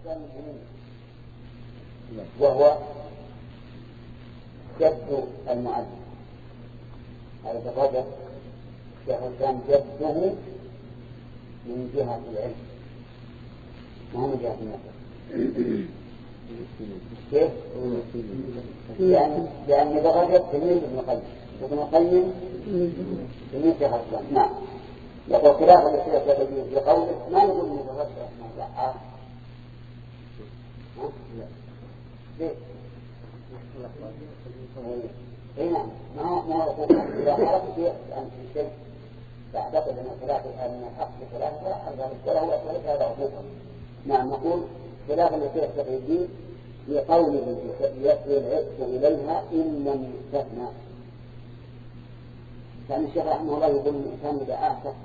وهو جد المعلم. هذا الرجل شيخ الإسلام جده من جهة العلم ما من جهة النسب. كيف؟ لأن الرجل تلميذ ابن القيم تلميذ شيخ الإسلام. نعم. يقول خلاف الشيخ في قوله ما نقول من الرجل اسمه لا. ليه؟ اي نعم. ما هو إذا خرجت أن في شيء تعتقد أن الخلاف أن الحق بخلاف ولا هو وليس هذا عقوقا. نعم. نقول خلاف الشيخ في الدين لقوله يصل العتق إليها إن لم يستثنى. كان الشيخ رحمه الله يقول الإنسان إذا أعتق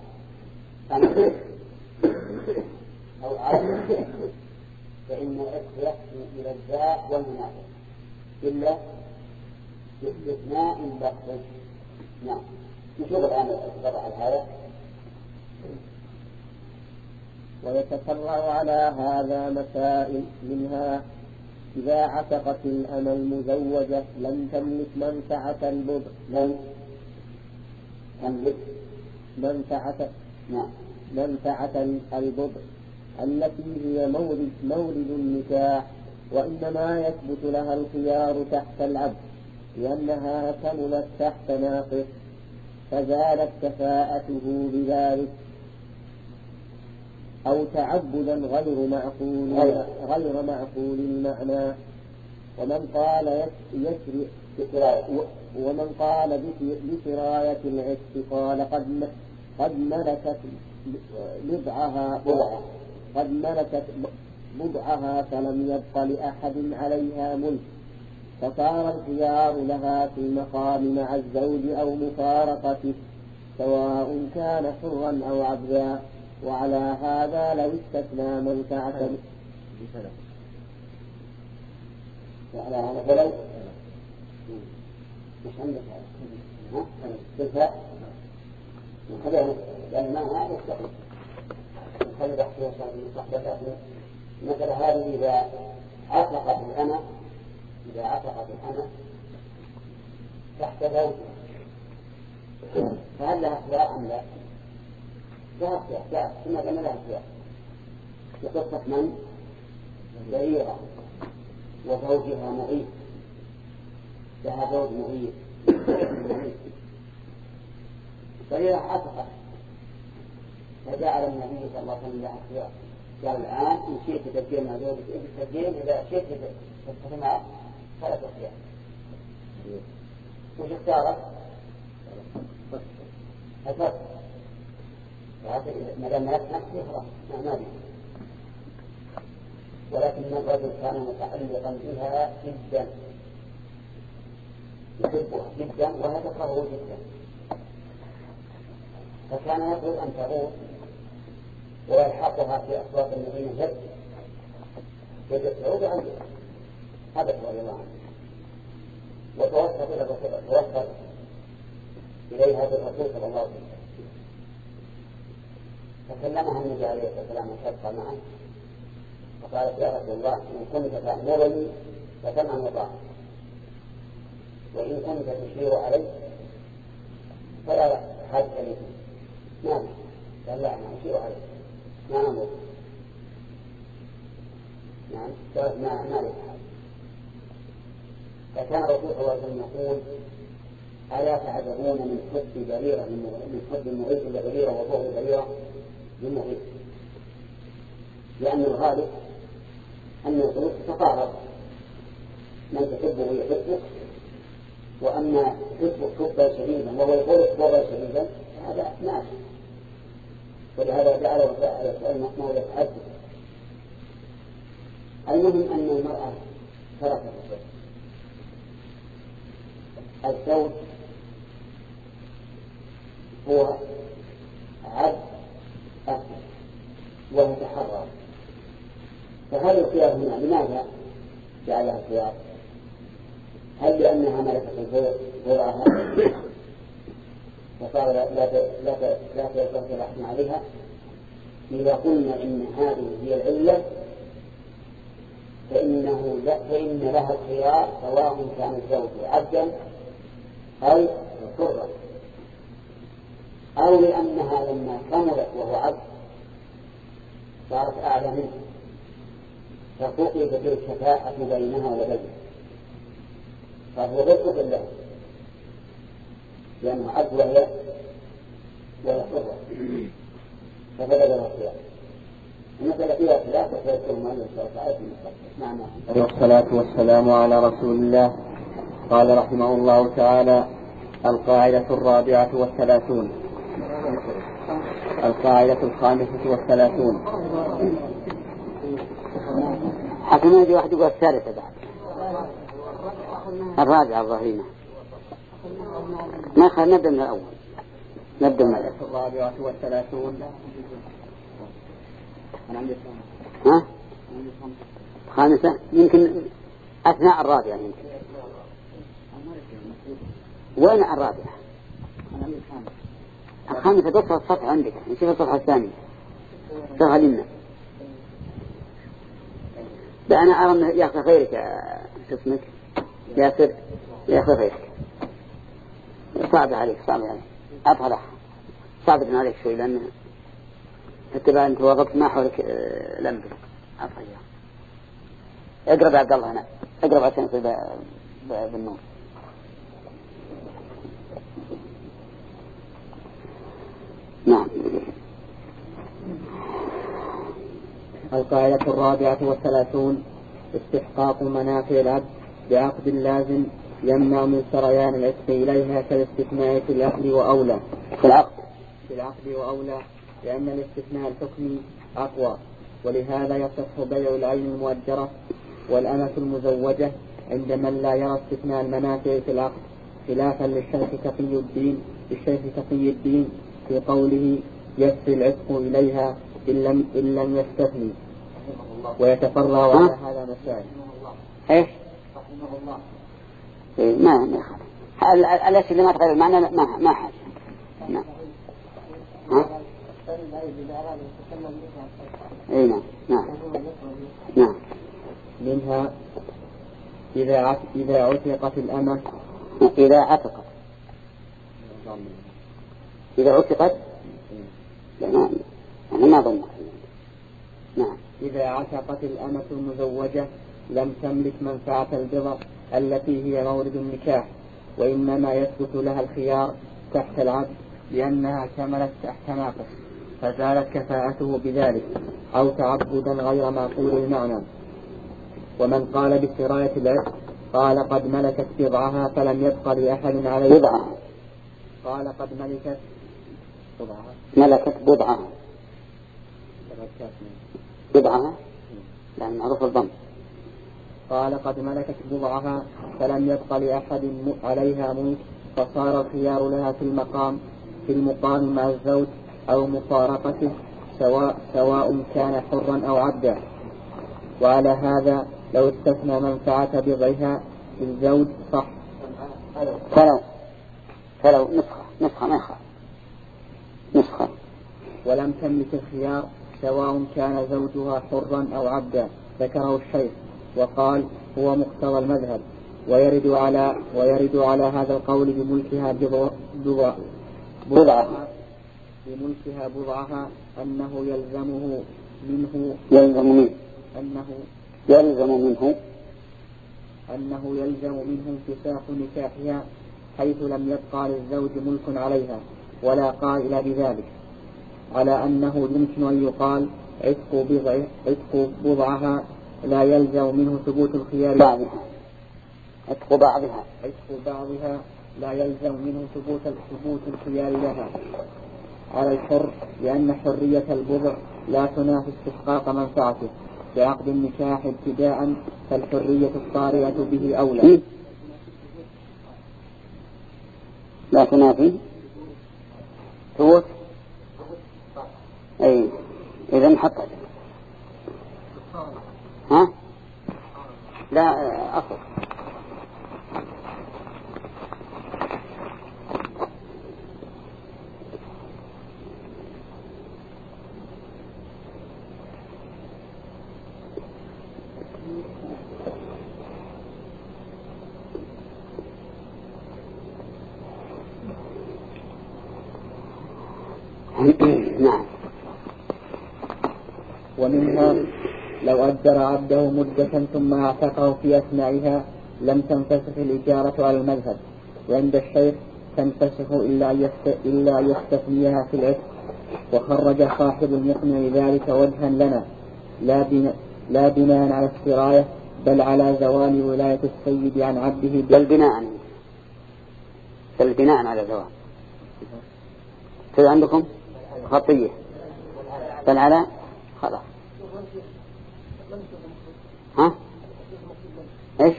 أو عرف فإن العتق يصل إلى الذات والمنافق إلا باستثناء بحث. نعم. نشوف الآن الوضع هذا. ويتفرع على هذا مسائل منها إذا عتقت الأمة المزوجة لم تملك منفعة البضع منفعة البضع التي هي مورد النكاح، وإنما يثبت لها الخيار تحت العبد لأنها كملت تحت ناقص فزالت كفاءته بذلك، أو تعبدا غير معقول المعنى. ومن قال بسراية العتق قال قد ملكت بضعها فلم يبق لأحد عليها ملك، فصار الخيار لها في المقام مع الزوج أو مفارقته سواء كان حرا أو عبدا. وعلى هذا لو استثنى منفعة وعلى هذا فلو مش عندك هذا نخليها لأن ما يستحيل نخلي بحثيها صحبة مثل هذه إذا عتقت الأمة تحت زوج فهل لها خيار أم لا؟ لها خيار ثم قلنا لها خيار بقصة من بريرة وزوجها مغيث، لها زوج مغيث بريرة عتقت فجعل النبي صلى الله عليه وسلم لها خيار قال الآن إن شئت تسجيل مع زوجك تسجيل، إذا شئت تسجيل معه فلا تسجيل. وش اختارت؟ الفرق. ما دام نفسه خلاص ما بيه. ولكن الرجل كان متعلقا بها جدا يحبها جدا وهي تكرهه جدا، فكان يقول أن تعود ويلحقها في أصوات المدينة جد تعود عنها هذا رضي الله عنه. وتوسط إلى الرسول توسط إليها بالرسول صلى الله عليه وسلم فكلمها النبي عليه الصلاة والسلام وشبق معه فقالت يا رسول الله إن كنت تأمرني فسمعا وطاعة، وإن كنت تشير علي فلا حاجة لي. نعم قال لا أنا أشير علي ما أمر. نعم قالت ما لي حاجة. فكان الرسول صلى الله عليه وسلم يقول ألا تعجبون من حب بريرة من حب المغيث لبريرة وبغض بريرة للمغيث، لأن الغالب أن القلوب تتقارب، من تحبه يحبك، وأما تحبك حبا شديدا وهو يقول حبا شديدا هذا ناشئ، ولهذا جعله السؤال مولى الحد. المهم أن المرأة تركت الزوج هو عبد أكبر ويتحرر، فهل الخيار هنا لماذا جعلها خيار؟ هل لأنها ملكة بضعها فقال لا تلحن عليها؟ إذا قلنا إن هذه هي العلة يقول لا، فإن لها الخيار سواء كان الزوج عبدا أو حرا، أو لأنها لما كملت وهو عبد صارت أعلى منه ففقدت الكفاءة بينها وبينه، فهو ضد بالله لأنه عبد وهي حرة، فبدأ الخيار. المسألة فيها خلاف وسيذكر المؤلف تعالى. والصلاة والسلام على رسول الله. قال رحمه الله تعالى: القاعدة 34. القاعدة 35. حكم يجي واحد يقول الثالثة بعد الرابعة الظهيرة. ما خلنا نبدأ من الأول. نبدأ من الأول. 34. ها؟ خامسة يمكن أثناء الرابعة يمكن. وين الرابعة؟ الخامسة تصفح الصفحة عندك، نشوف الصفحة الثانية صفحة لنا. لا أنا أرى أنه يأخذ غيرك شو اسمك ياسر، يأخذ غيرك. صعب عليك أطهر صعب عليك شوي لأنه اتباع أنت وقفت ما حولك لمبك أطهر. اقرب عبد الله هنا، اقرب عشان يصير بالنور. نعم. القاعدة 34. استحقاق منافع العبد بعقد لازم يمنع من سريان العتق إليها كالاستثناء في العقد وأولى. في العقد وأولى لأن الاستثناء الحكمي أقوى، ولهذا يصح بيع العين المؤجرة والأمة المزوجة عند من لا يرى استثناء المنافع في العقد، خلافا للشيخ تقي الدين في قوله يسري العتق إليها إن لم يستثني، ويتفرع على هذا مسائل. ايش؟ ما الاشياء اللي ما تغير المعنى ما حاجة. نعم. اي نعم. نعم. منها إذا عتقت الأمة. إذا عتقت لا أنا ما ظن. نعم. إذا عتقت الأمة المزوجة لم تملك منفعة البضع التي هي مورد النكاح، وإنما يثبت لها الخيار تحت العبد لأنها كملت تحت ناقص فزالت كفاءته بذلك، أو تعبدا غير معقول المعنى. ومن قال بسراية العتق قال قد ملكت بضعها فلم يبق لأحد عليه. بضعها. قال قد ملكت بضعها لأن معروف الضم. قال قد ملكت بضعها فلم يبق لأحد عليها ملك، فصار الخيار لها في المقام مع الزوج أو مفارقته سواء كان حرا أو عبدا. وعلى هذا لو استثنى منفعة بضعها للزوج صح. فلو نسخة ولم تملك الخيار سواء كان زوجها حرا أو عبدا، ذكره الشيخ وقال هو مقتضى المذهب، ويرد على هذا القول بملكها بضعها أنه يلزم منه انفساخ نكاحها، حيث لم يبقى للزوج ملك عليها ولا قائل بذلك، على أنه يمكن أن يقال عتق بضعها لا يلزم منه ثبوت الخيار عتق بعضها لا يلزم منه ثبوت الخيار لها على الحر، لأن حرية البضع لا تنافي استحقاق منفعته بعقد النكاح ابتداء، فالحرية الطارئة به أولى. لا تنافي ثبوت. أي إذا محقق. ها؟ لا أصل. نعم. ومنها لو أجر عبده مدة ثم اعتقه في أثنائها لم تنفسخ الإجارة على المذهب، وعند الشيخ تنفسخ إلا يستثنيها في العتق. وخرج صاحب المقنع ذلك وجها لنا لا بناء على السراية بل على زوال ولاية السيد عن عبده بل بناء على زوال. كذا عندكم خطية بل على خلاص. ها ايش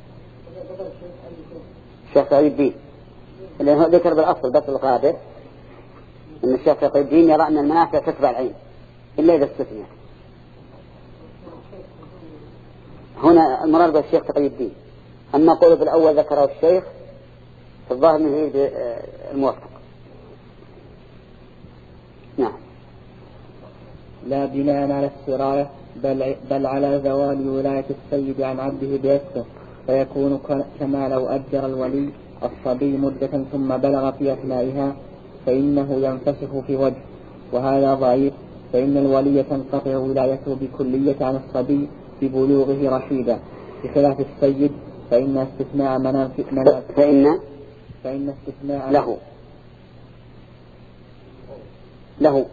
الشيخ تقي الدين اللي هو ذكر بالأصل بس القادر ان الشيخ تقي الدين يرى ان المنافع تتبع العين الا اذا استثنى. هنا المراد بالشيخ تقي الدين. اما قوله بالاول ذكره الشيخ في الظاهر انه هي الموفق. نعم. لا بناء على السراية بل على زوال ولاية السيد عن عبده بيسره، فيكون كما لو أجر الولي الصبي مدة ثم بلغ في أثنائها فإنه ينفسخ في وجه، وهذا ضعيف، فإن الولي تنقطع ولايته بكلية عن الصبي ببلوغه رشيدا، بخلاف السيد فإن استثناء فإن استثناء له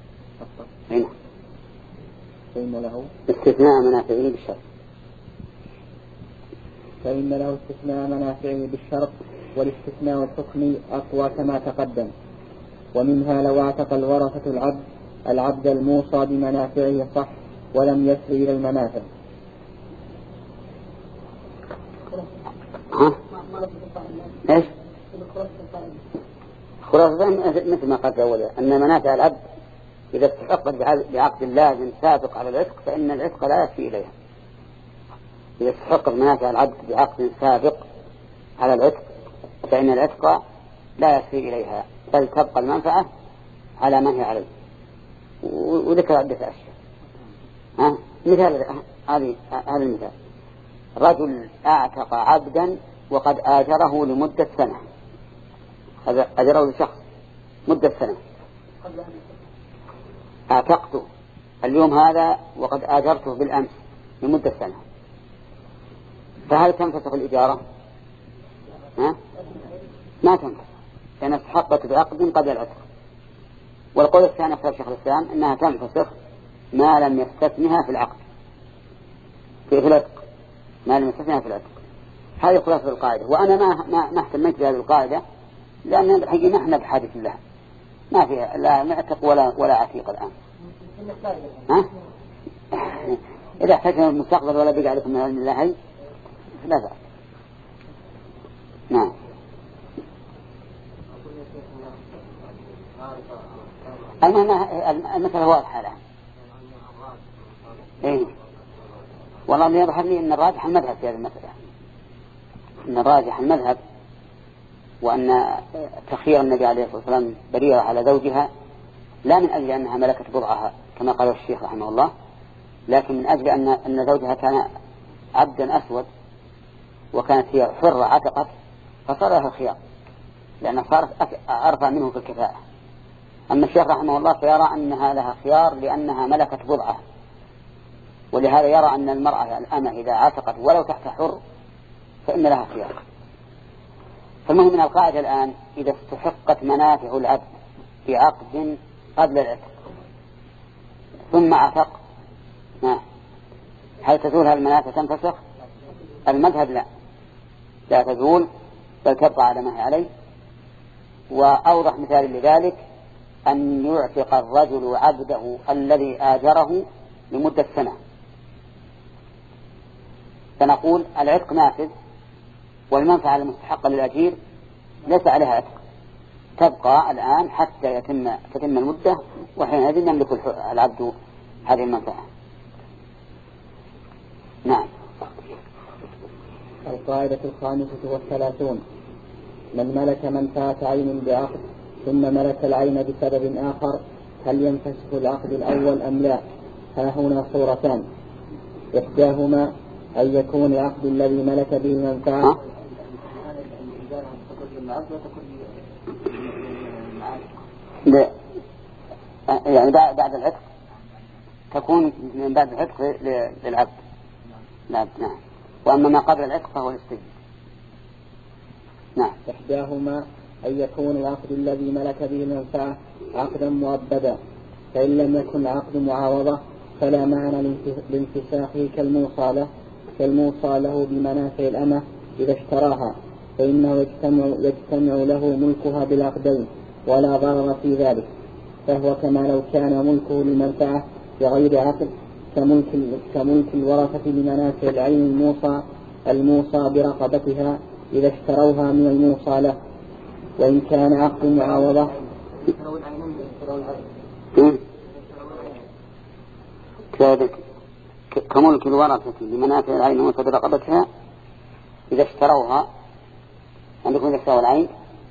فإن له استثناء منافعه بالشرط. فإن له استثناء منافعه بالشرط، والاستثناء الحكمي أقوى كما تقدم. ومنها لو اعتق الورثة العبد الموصى بمنافعه صح ولم يسر إلى المنافع. ايش خلاصة مثل ما قال أولا أن منافع العبد إذا استحقت بعقد لازم سابق على العتق فإن العتق لا يكفي إليها. إذا استحقت منافع العبد بعقد سابق على العتق فإن العتق لا يكفي إليها بل تبقى المنفعة على ما هي عليه. وذكر عدة أشياء. مثال هذا المثال: رجل اعتق عبدا وقد آجره لمدة سنة. هذا أجره لشخص مدة سنة. اعتقته اليوم هذا وقد آجرته بالأمس لمدة سنة، فهل تنفسخ الإجارة؟ ما تنفسخ لأن استحقت بعقد قبل العتق. والقول الثاني اختار شيخ الإسلام أنها تنفسخ ما لم يستثنها في العقد في العتق، ما لم يستثنها في العتق. هذه خلاصة القاعدة. وأنا ما اهتميت بهذه القاعدة لأن الحقيقة ما احنا بحاجة لها، ما فيها لا معتق ولا عتيق الآن. إذا احتاجنا المستقبل ولا بقى عليكم من علم الله لا بأس. نعم. المسألة واضحة الآن. إيه والله ما يظهر لي أن الراجح المذهب في هذه المسألة، أن الراجح المذهب، وأن تخيير النبي عليه الصلاة والسلام بريرة على زوجها لا من أجل أنها ملكت بضعها كما قال الشيخ رحمه الله، لكن من أجل أن زوجها كان عبدا أسود وكانت هي حرة عتقت فصار لها الخيار لأنها صارت أرفع منه في الكفاءة. أما الشيخ رحمه الله فيرى أنها لها خيار لأنها ملكت بضعها، ولهذا يرى أن المرأة الأمة إذا عتقت ولو تحت حر فإن لها خيار. فالمهم من القاعدة الآن إذا استحقت منافع العبد بعقد قبل العتق ثم عتق هل تزول هذه المنافع تنفسخ؟ المذهب لا تزول بل تبقى على ما هي عليه. وأوضح مثال لذلك أن يعتق الرجل عبده الذي آجره لمدة سنة، فنقول العتق نافذ والمنفعة المستحقة للأجير ليس عليها عتق، تبقى الآن حتى تتم المدة، وحينئذ يملك العبد هذه المنفعة. نعم. القاعدة 35: من ملك منفعة عين بعقد ثم ملك العين بسبب آخر هل ينفسخ العقد الأول أم لا؟ ها هنا صورتان: إحداهما أن يكون العقد الذي ملك به المنفعة يعني بعد العتق تكون من بعد العتق للعبد. نعم. وأما ما قبل العتق فهو للسيد. نعم. إحداهما أن يكون العقد الذي ملك به المنفعة عقدا مؤبدا، فإن لم يكن عقد معاوضة فلا معنى لانفساخه كالموصى له بمنافع الأمة إذا اشتراها، فإنه يجتمع له ملكها بالعقدين ولا ضرر في ذلك، فهو كما لو كان ملكه للمنفعة بغير عقد كملك الورثة لمنافع العين الموصى برقبتها إذا اشتروها من الموصى له. وإن كان عقد معاوضة كملك الورثة لمنافع العين الموصى برقبتها إذا اشتروها. عندكم إذا اشتروا العين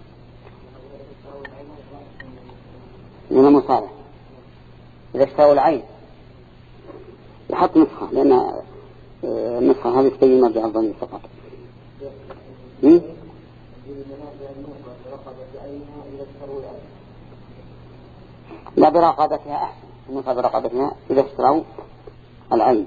من المصالح، إذا اشتروا العين يحط نسخة، لأن النسخة هذه تبين مرجع الضمير فقط. لا برقبتها أحسن، النسخة برقبتها إذا اشتروا العين.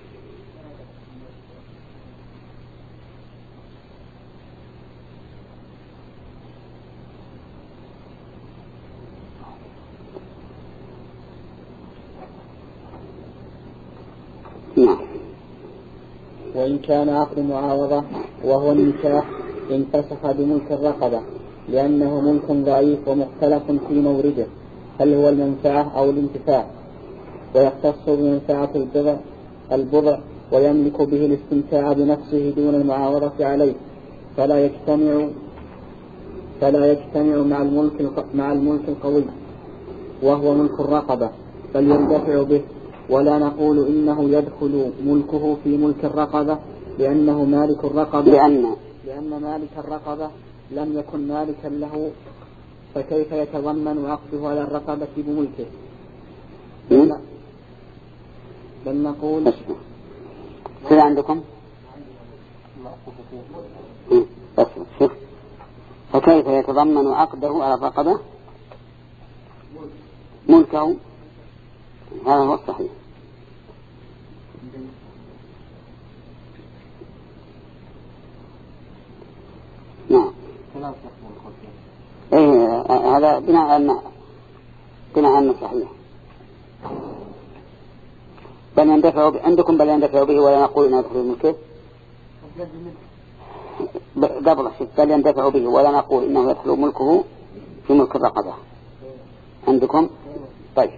وإن كان عقد معاوضة وهو النكاح انفسخ بملك الرقبة، لأنه ملك ضعيف ومختلف في مورده هل هو المنفعة أو الانتفاع، ويختص بمنفعة البضع ويملك به الاستمتاع بنفسه دون المعاوضة عليه، فلا يجتمع مع الملك القوي وهو ملك الرقبة، بل ينتفع به. ولا نقول إنه يدخل ملكه في ملك الرقبة لأنه مالك الرقبة، لأن مالك الرقبة لم يكن مالكا له، فكيف يتضمن عقده على الرقبة بملكه؟ بل نقول كذا عندكم فكيف يتضمن عقده على الرقبة ملكه؟ هذا هو الصحيح. نعم. هذا بناء عن صحيح. بل يندفع عندكم بل يندفع به ولا نقول إنه يدخل ملكه. قبل بل يندفع به ولا نقول إنه يدخل ملكه في ملك الرقبة عندكم. طيب.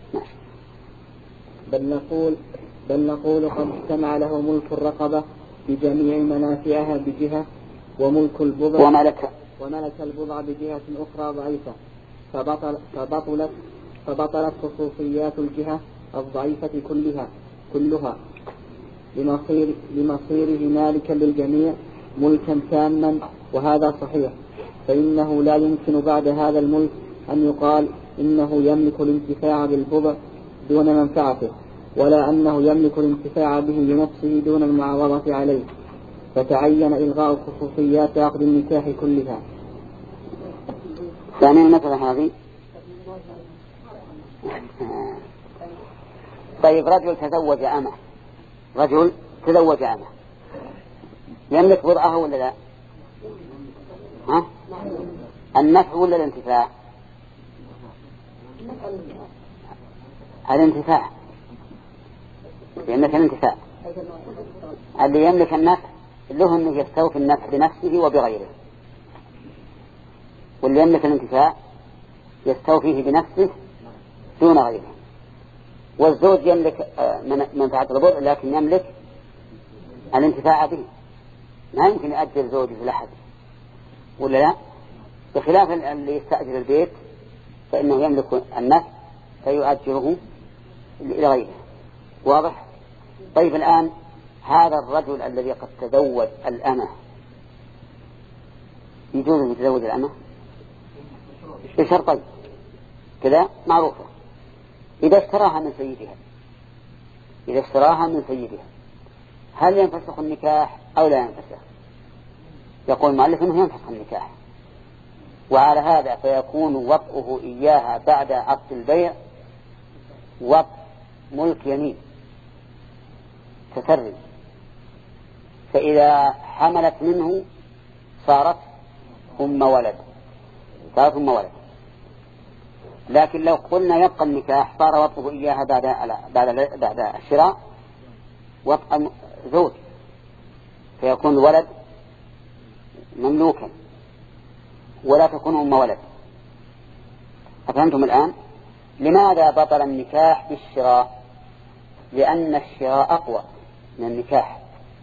بل نقول قد اجتمع له ملك الرقبة بجميع منافعها بجهة، وملك البضع وملك البضع بجهة أخرى ضعيفة، فبطلت خصوصيات الجهة الضعيفة كلها لمصيره مالكا للجميع ملكا تاما، وهذا صحيح. فإنه لا يمكن بعد هذا الملك أن يقال إنه يملك الانتفاع بالبضع دون منفعته، ولا أنه يملك الانتفاع به لنفسه دون المعاوضة عليه، فتعين إلغاء خصوصيات عقد النكاح كلها. ثانيا مثلا هذه. طيب رجل تزوج أمه يملك بضعها ولا لا؟ النفع ولا الانتفاع؟ الانتفاع، يملك الانتفاع. اللي يملك النفع له أنه يستوفي النفع بنفسه وبغيره، واللي يملك الانتفاع يستوفيه بنفسه دون غيره. والزوج يملك منفعة البضع لكن يملك الانتفاع به، ما يمكن يأجر زوجه في الأحد ولا لا، بخلاف اللي يستأجر البيت فإنه يملك النفع فيؤجره لغيره. واضح؟ طيب الآن هذا الرجل الذي قد تزوج الأمة يجوز أن يتزوج الأمة بشرطين كذا معروفة. إذا اشتراها من سيدها هل ينفسخ النكاح أو لا ينفسخ؟ يقول المؤلف أنه ينفسخ النكاح، وعلى هذا فيكون وطئه إياها بعد عقد البيع وملك يمين تسري، فإذا حملت منه صارت أم ولد. لكن لو قلنا يبقى النكاح صار وطئه إياها بعد الشراء وطئ زوج، فيكون الولد مملوكا ولا تكون أم ولد. أفهمتم الآن؟ لماذا بطل النكاح بالشراء؟ لأن الشراء أقوى من النكاح.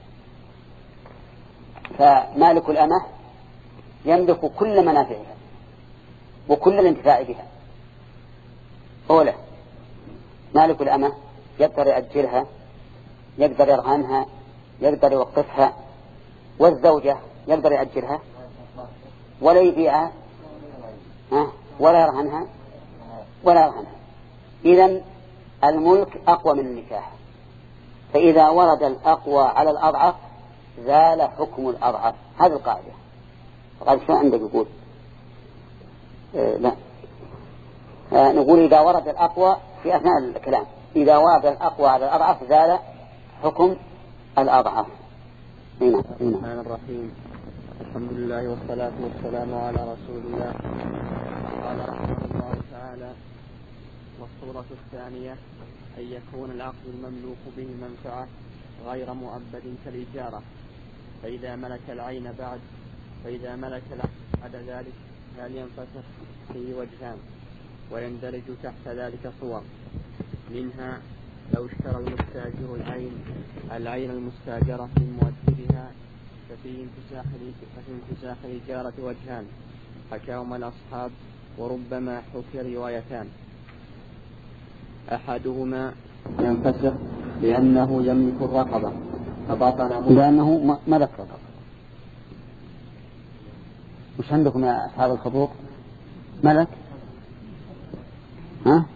فمالك الأمة يملك كل منافعها وكل الانتفاع بها. أولا مالك الأمة يقدر يأجلها، يقدر يرهنها، يقدر يوقفها. والزوجة يقدر يأجلها ولا يبيعها ولا يرهنها ولا يرهنها. إذن الملك أقوى من النكاح. فإذا ورد الأقوى على الأضعف زال حكم الأضعف. هذه القاعدة. قال شو عندك يقول؟ لا، نقول إذا ورد الأقوى في أثناء الكلام، إذا ورد الأقوى على الأضعف زال حكم الأضعف. بسم الله الرحمن الرحيم. الحمد لله والصلاة والسلام على رسول الله. قال رحمه الله تعالى: والصورة الثانية أن يكون العقد المملوك به منفعة غير مؤبد كالإجارة، فإذا ملك العين بعد ذلك هل ينفسخ فيه وجهان، ويندرج تحت ذلك صور. منها لو اشترى المستاجر العين المستاجرة من مؤجرها ففي انفساخ الإجارة وجهان حكاهما الأصحاب، وربما حكي روايتان. أحدهما ينفسخ لأنه يملك الرقبة فبطل لأنه ملك رقبة. مش عندكم يا أصحاب الخطوط ملك؟ ها؟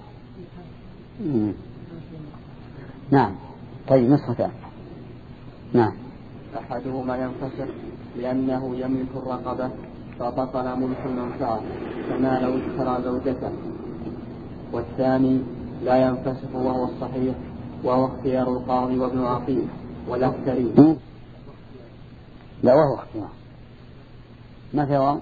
نعم. طيب نسخة. نعم. أحدهما ينفسخ لأنه يملك الرقبة فبطل ملك المنفعة كما لو اشترى زوجته. والثاني لا ينفسخ وهو الصحيح، وهو اختيار القاضي وابن عقيل والأكثرين. لا، وهو اختيار ما في واو.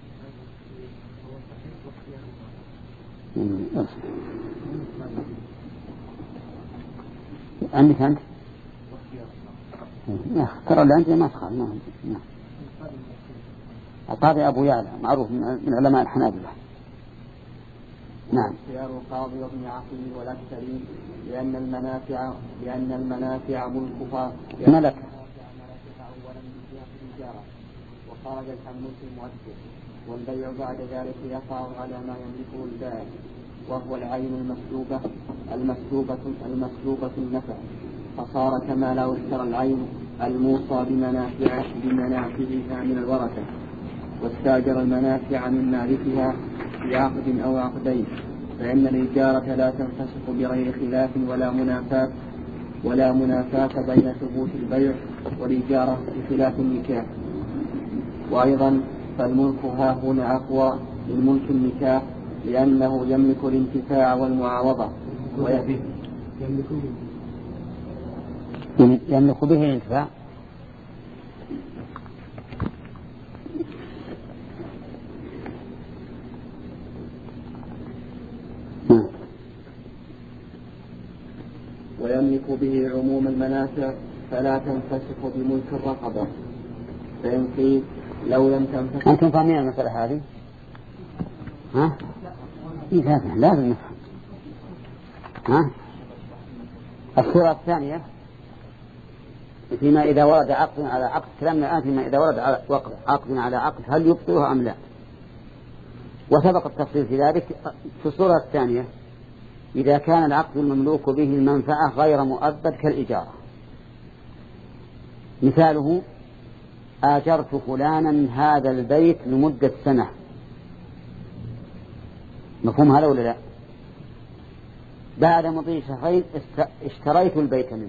عندك أنت؟ ترى اللي عندي ما تخاف. القاضي أبو يعلى معروف من علماء الحنابلة. نعم. اختيار القاضي وابن عقيل والأكثرين لأن المنافع ملكها ملك. أولا بجهة الإجارة، وخرج الملك المؤثر، والبيع بعد ذلك يقع على ما يملكه البائع، وهو العين المسلوبة النفع، فصار كما لو اشترى العين الموصى بمنافعها من الورثة، واستاجر المنافع من مالكها بعقد أو عقدين، فإن الإجارة لا تنفسخ بغير خلاف ولا منافاة بين ثبوت البيع والإجارة بخلاف النكاح. وأيضا فالملك ها هنا أقوى من ملك النكاح، لأنه يملك الانتفاع والمعاوضة يملك به الانتفاع. ويملك به عموم المنافع فلا تنفسخ بملك الرقبة. فإن قيل لو لم تنفسخ. أنتم فاهمين المسألة هذه؟ ها؟ لازم نفهم. ها؟ الصورة الثانية فيما إذا ورد عقد على عقد، كلامنا الآن فيما إذا ورد عقد على عقد هل يبطلها أم لا، وسبق التفصيل في ذلك. في الصورة الثانية إذا كان العقد المملوك به المنفعة غير مؤبد كالإجارة، مثاله آجرت فلانا هذا البيت لمدة سنة، مفهوم هذا ولا لا؟ بعد مضي شهرين اشتريت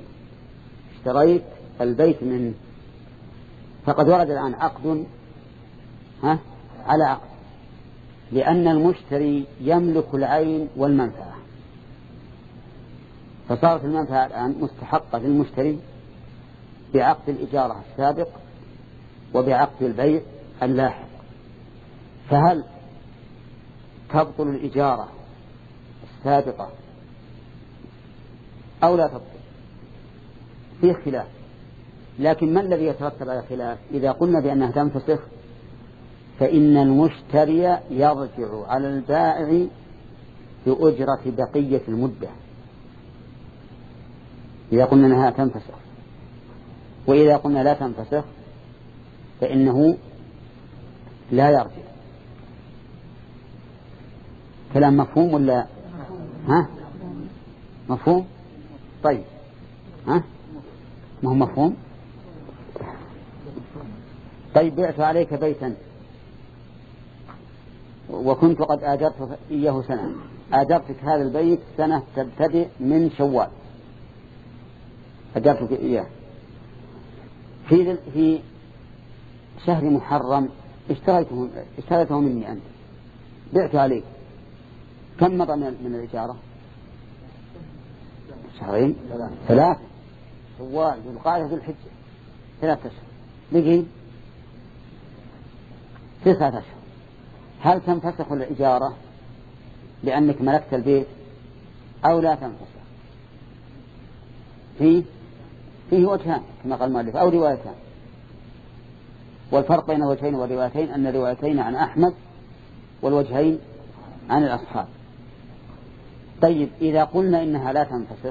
البيت منه، فقد ورد الآن عقد على عقد، لأن المشتري يملك العين والمنفعة، فصارت المنفعة الآن مستحقة للمشتري بعقد الإجارة السابق وبعقد البيع اللاحق. فهل تبطل الإجارة السابقة أو لا تبطل؟ فيه خلاف، لكن ما الذي يترتب على الخلاف؟ إذا قلنا بأنها تنفسخ فإن المشتري يرجع على البائع بأجرة بقية المدة إذا قلنا أنها تنفسخ، وإذا قلنا لا تنفسخ فإنه لا يرجع. كلام مفهوم ولا ها؟ مفهوم؟ طيب ها؟ ما هو مفهوم؟ طيب بعت عليك بيتا وكنت قد آجرت إياه سنة، آجرتك هذا البيت سنة تبتدئ من شوال، آجرتك إياه في شهر محرم اشتريته مني أنت، بعت عليك، كم مضى من الإجارة؟ شهرين، 3 شوال ذو القعدة ذو الحجة 3 أشهر، بقي 9 أشهر. هل تنفسخ الإجارة لأنك ملكت البيت أو لا تنفسخ؟ فيه وجهان كما قال المؤلف أو روايتان، والفرق بين الوجهين والروايتين أن الروايتين عن أحمد والوجهين عن الأصحاب. طيب إذا قلنا إنها لا تنفسخ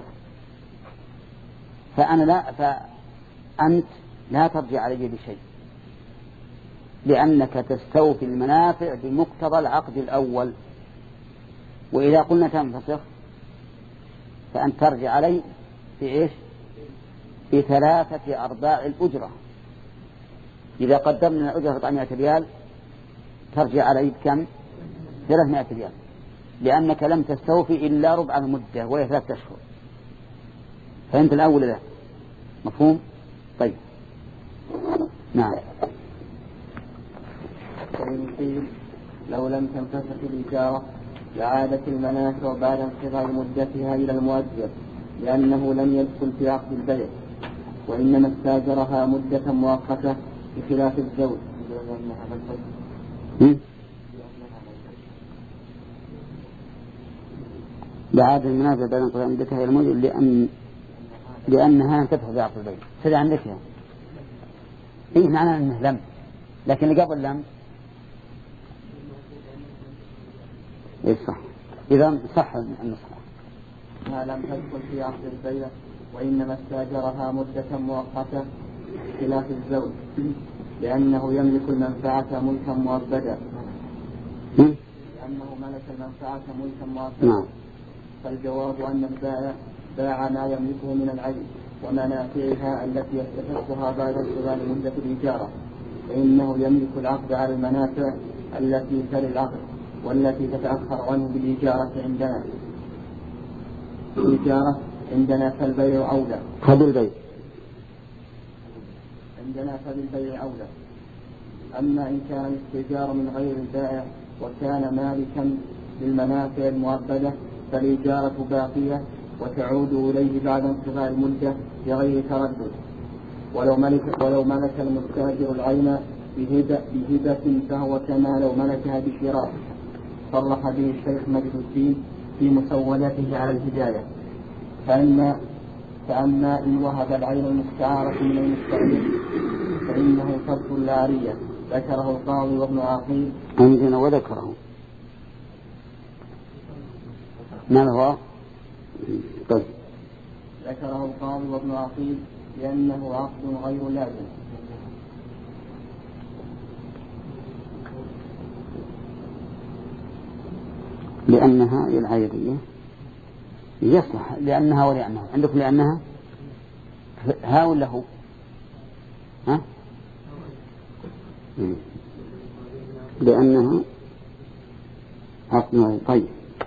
فأنت لا ترجع علي بشيء، لأنك تستوفي المنافع بمقتضى العقد الأول. وإذا قلنا تنفسخ فأنت ترجع علي بإيش؟ ب3 أرباع الأجرة. إذا قدمنا الأجرة 400 ريال ترجع علي بكم؟ 300 ريال، لأنك لم تستوفي إلا ربع المدة وهي 3 أشهر. فأنت الأول ذا مفهوم؟ طيب نعم. فإن قيل لو لم تنفسخ الإجارة لعادت المنافع بعد انقضاء مدتها إلى المؤجر، لأنه لم يدخل في عقد البيع، وإنما استاجرها مدة مؤقتة بخلاف الزوج. لعادت المنافع بعد انقضاء مدتها إلى المؤجر لأنها تدخل في عقد البيع. سيدي عندك إيه معنى أنه لم، لكن اللي قبل لم إيه صح. إذا صح النصح ما لم تدخل في عقد البيع وإنما استاجرها مدة مؤقتة خلاف الزوج، لأنه يملك المنفعة ملكا مؤبدا. لأنه ملك المنفعة ملكا مؤبدا. فالجواب أن البائع باع ما يملكه من العين ومنافعها التي يستحقها بعد انقضاء مدة الإجارة، فإنه يملك العقد على المنافع التي تلي العقد والتي تتأخر عنه بالإجارة عندنا. الإجارة عندنا فالبيع أولى. عندنا فالبيع أولى. أما إن كان الاستئجار من غير البائع وكان مالكا للمنافع المؤبدة فالإجارة باقية وتعود إليه بعد انقضاء المدة بغير تردد. ولو ملك المستاجر العين بهبة فهو كما لو ملكها بشراء، صرح به الشيخ مجد الدين في مسودته على الهداية. فأما إن وهب العين المستعارة من المستأجر فإنه تبطل لا عارية، ذكره القاضي وابن عقيل. عندنا وذكره ما هو؟ طيب. ذكره القاضي وابن عقيل لأنه عقد غير لازم. لأنها العيدية يصلح لأنها ولأنها عندكم لأنها ها ولا هو؟ ها؟ لأنها عقد. طيب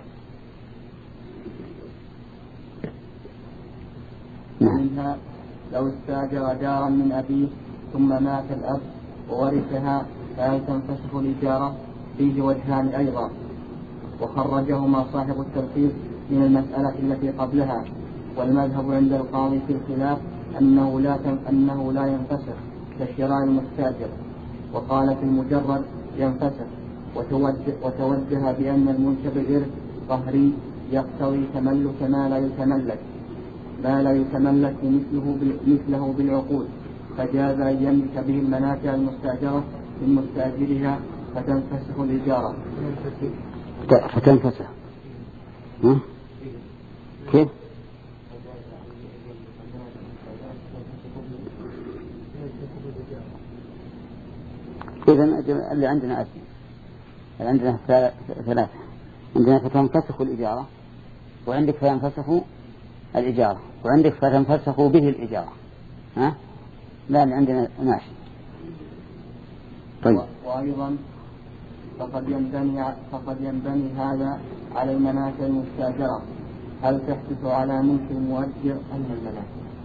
منها لو استاجر دارا من أبيه ثم مات الأب وورثها فهل تنفسخ الإجارة؟ فيه وجهان أيضا، وخرجهما صاحب التلخيص من المسألة التي قبلها، والمذهب عند القاضي في الخلاف أنه لا ينفسخ كشراء المستأجر، وقال في المجرد ينفسخ، وتوجه بأن المنشأ بالإرث قهري يقتضي تملك ما لا يتملك مثله بالعقود، فجاز أن يملك به المنافع المستأجرة من مستأجرها فتنفسخ الإجارة. فتنفسخ كيف؟ إذن اللي عندنا أسمى، عندنا ثلاثة، عندنا فتنفسخ الإجارة، وعندك فينفسخ الإجارة، وعندك فتنفسخ به الإجارة. ها؟ لا عندنا ماشي. طيب. وأيضا فقد ينبني هذا على المنافع المستأجرة. هل تحدث على ملك المؤجر أم المنافع؟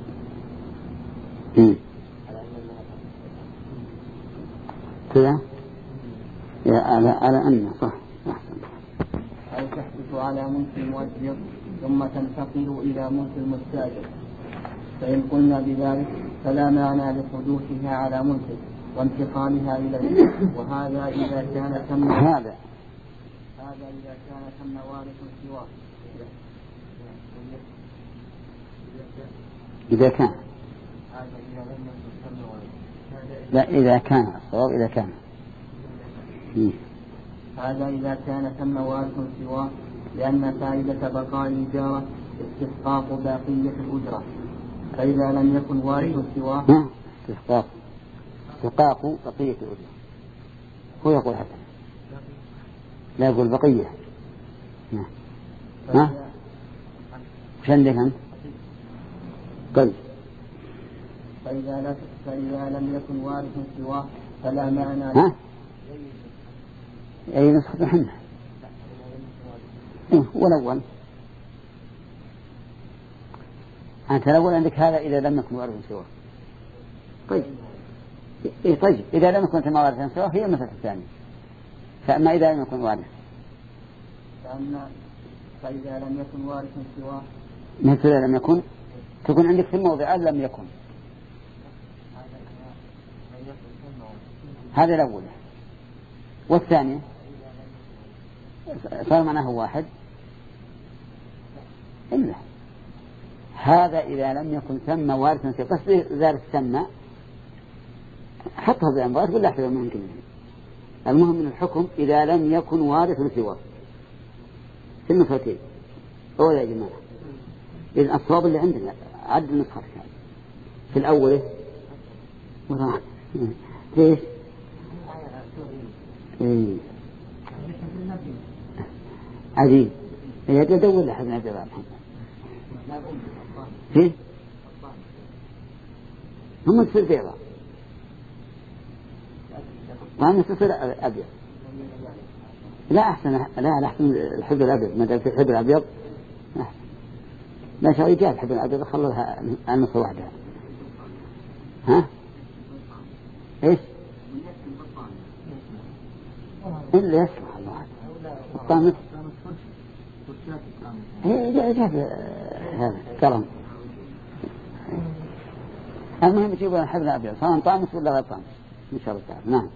كذا على أن صح. هل تحدث على ملك المؤجر ثم تنتقل إلى ملك المستأجر؟ فإن قلنا بذلك فلا معنى لحدوثها على ملكه وانتقالها إليه، وهذا إذا كان ثم وارث سواه. إذا كان لا إذا كان الصواب إذا كان هذا إذا كان ثم وارث سواه، لأن فائدة بقاء الإجارة استحقاق باقية الأجرة، فإذا لم يكن وارث سواه استحقاق بقية الأجرة. هو يقول حتى لا يقول بقية. ها وش عندك أنت؟ قل. فإذا لم يكن وارث سواه فلا معنى. ها أي نسخة حنا والأول أنت الأول عندك هذا إذا لم يكن وارث سواه. طيب طيب إذا لم يكن وارثا سواه هي المسألة الثانية. فأما إذا لم يكن وارث فإذا لم يكن وارث سواه مثل لم يكن تكون عندك في الموضع لم يكن. هذا الأول. والثاني صار معناه واحد إلا هذا إذا لم يكن ثم وارثا سواه. بس ذلك ثم حطه بأنبار ولا أحسن ممكن. المهم من الحكم إذا لم يكن وارث سواه في النسختين. هو يا جماعة إذن الصواب اللي عندنا عد النسخة في الأول ليش؟ عجيب يدور لحد من الجواب فيه هم تصير بيضاء وهم تصير أبيض. لا أحسن لا أحسن الحب الأبيض ما دام في الحب الأبيض أحسن. لا شيء جاء الحب الأبيض خلوها النص واحدة. ها إيش إلا يصلح الواحد الطامس جاء هذا كرم. المهم يجيبون الحب الأبيض سواء طامس ولا غير طامس إن شاء الله تعالى. نعم.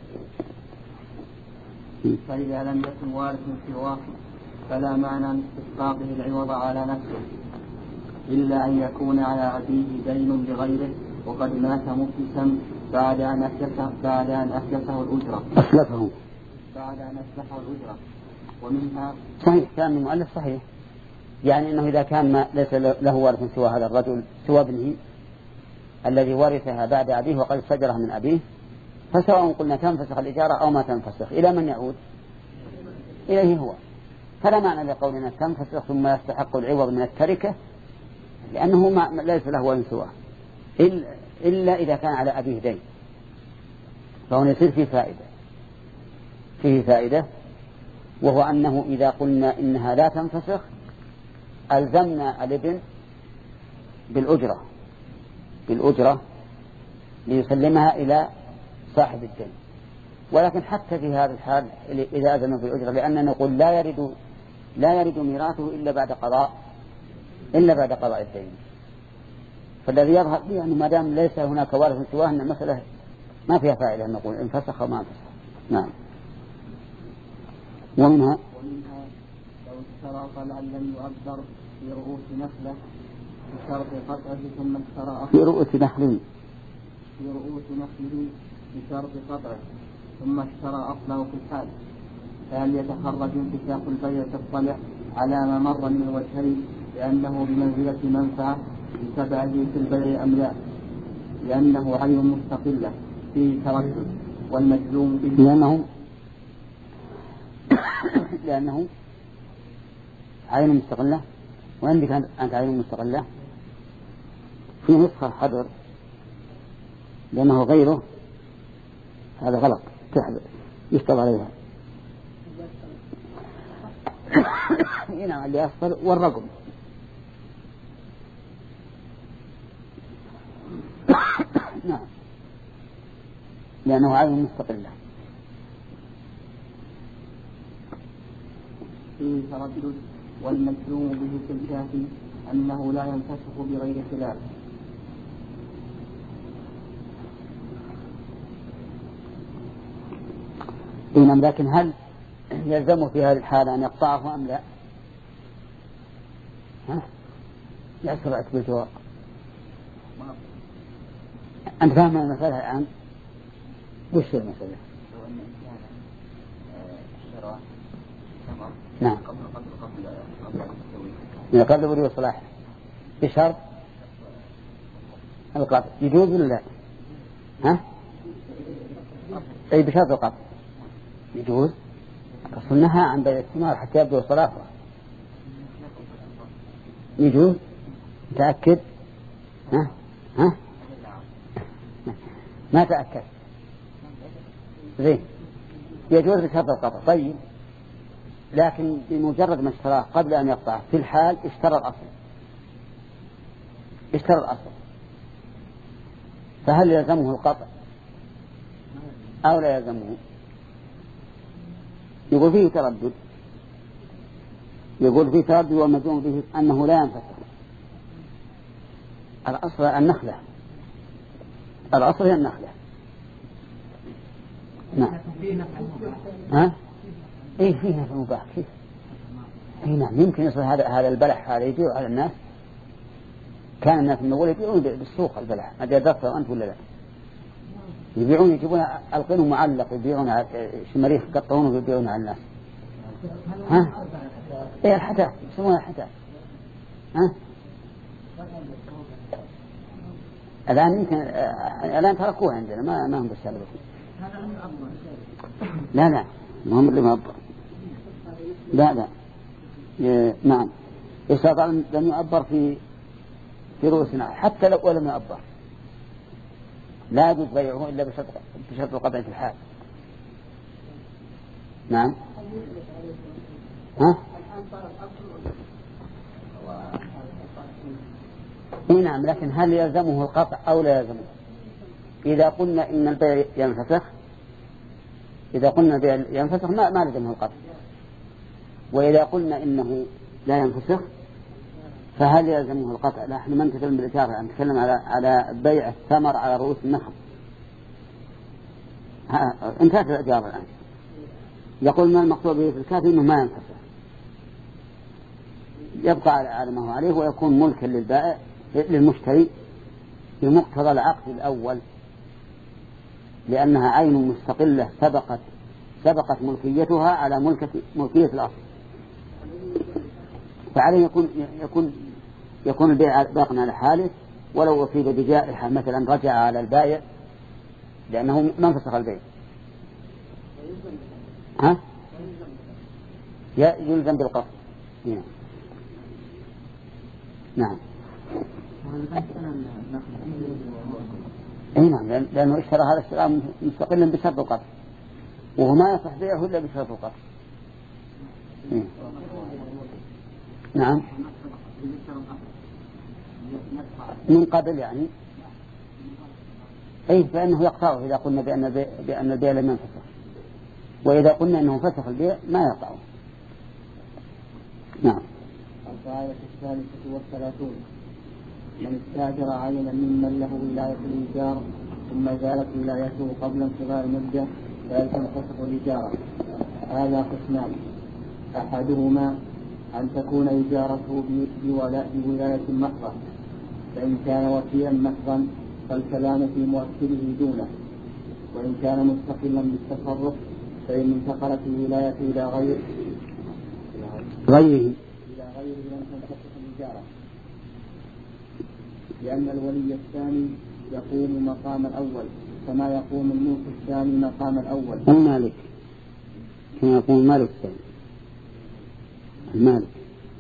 فإذا لم يكن وارث سواه فلا معنى من استحقاقه العوض على نفسه إلا أن يكون على أبيه دين بغيره وقد مات مفلسا بعد أن أفلسه الأجرة. ومنها صحيح كلام المؤلف صحيح. يعني أنه إذا كان ليس له وارث سوى هذا الرجل سوى ابنه الذي ورثها بعد أبيه وقد استأجرها من أبيه فسواء قلنا تنفسخ الإجارة أو ما تنفسخ إلى من يعود؟ إليه هو. فلا معنى لقولنا تنفسخ ثم يستحق العوض من التركة لأنه ليس له وارث سواه إلا إذا كان على أبيه دين فهنا يصير فيه فائدة وهو أنه إذا قلنا إنها لا تنفسخ ألزمنا الابن بالأجرة ليسلمها إلى صاحب الدين. ولكن حتى في هذا الحال إذا أذن بالأجرة لأننا نقول لا يرد ميراثه إلا بعد قضاء إلا بعد قضاء الدين. فالذي يظهر به أنه ما دام ليس هناك وارث سواه أن المسألة ما فيها فائدة أن نقول إن فسخ وما فسخ. نعم. ومنها لو اشترط أن لم يؤبر في رؤوس نخلة بشرط قطعه ثم اشترى في رؤوس نخله بشرط قطعه ثم اشترى أصله في الحال، فهل يتخرج انتشاق البيع تطلع على ما مر من الوجهين لأنه بمنزلة منفعة بتبعه في البيع أم لا؟ لأنه عين مستقلة فيه تردد والمجزوم به لأنه عين مستقلة. وعندك أنت عين مستقلة في نسخة حضر لأنه غيره، هذا غلط يشتغل عليها. هنا اللي أصفر والرقم. نعم لأنه عين مستقلة فيه تردد والمجزوم به في الكافي أنه لا ينفسخ بغير خلاف. نعم. لكن هل يلزم في هذه الحالة أن يقطعه أم لا؟ يسرع بالجواب. أنت فاهم المسألة الآن؟ وش المسألة؟ نعم قبل بدء الصلاح بشرط القطع يجوز ولا لا؟ أي بشرط القطع يجوز. الرسول نهى عن بيع الثمار حتى يبدو صلاحها. يجوز. متأكد؟ ما تأكد. زين يجوز بشرط القطع. طيب لكن بمجرد ما اشتراه قبل أن يقطع في الحال اشترى الأصل فهل يلزمه القطع أو لا يلزمه؟ يقول فيه تردد والمجزوم به أنه لا ينفسخ. الأصل هي النخلة. نعم. إيه فيها في المباح كيف؟ إيه نعم يمكن يصل هذا البلح هذا يبيع على الناس. كان الناس من أول يبيعون بالسوق البلح ما درسته أنت ولا لا؟ يبيعون يجيبون القنه معلق يبيعون شماريخ يقطعونه ويبيعون على الناس. إيه الحتاف يسمونها الحتاف. الآن يمكن الآن تركوها عندنا ما هم بالسبب. لا ما هم اللي ما أبر. لا نعم إذا لم يؤبر في رؤوسنا حتى لو لم يؤبر لا يجوز بيعه إلا بشرط القطع في الحال. نعم. نعم لكن هل يلزمه القطع أو لا يلزمه؟ إذا قلنا إن البيع ينفسخ ما لزمه القطع. وإذا قلنا إنه لا ينفسخ فهل يلزمه القطع؟ لا احنا ما نتكلم بالإشارة نتكلم على بيع الثمر على رؤوس النخل. انتهت الإجابة الآن. يقول ما المقصود به في الكافي إنه ما ينفسخ يبقى على ما هو عليه ويكون ملكا للبائع للمشتري بمقتضى العقد الأول لأنها عين مستقلة سبقت ملكيتها على ملكية الأصل. فعليه يكون البيع باقنا على حاله ولو أصيب بجائحة مثلا رجع على البائع لأنه ما انفسخ البيع. يلزم بالقصد. نعم. نعم لأنه اشترى هذا الشراء مستقلا بشرط القطع وهو ما يصح بيعه إلا بشرط القطع. نعم من قبل يعني فإنه يقطعه إذا قلنا بأن البيع لم ينفسخ وإذا قلنا أنه فسخ البيع ما يقطعه. نعم. الآية 33. من استاجر عينا ممن له ولاية الإيجار ثم زالت ولايته قبل انقضاء المدة فهل تنفسخ الإجارة؟ هذا قسمان: أحدهما أن تكون إجارته بولاية محضة، فإن كان وكيلا محضا فالكلام في مؤكده دونه، وإن كان مستقلا بالتصرف فإن انتقلت الولاية إلى غيره لم تنفسخ الإجارة، لأن الولي الثاني يقوم مقام الأول كما يقوم الملك الثاني مقام الأول. المالك كما يقوم المالك الثاني. المالك.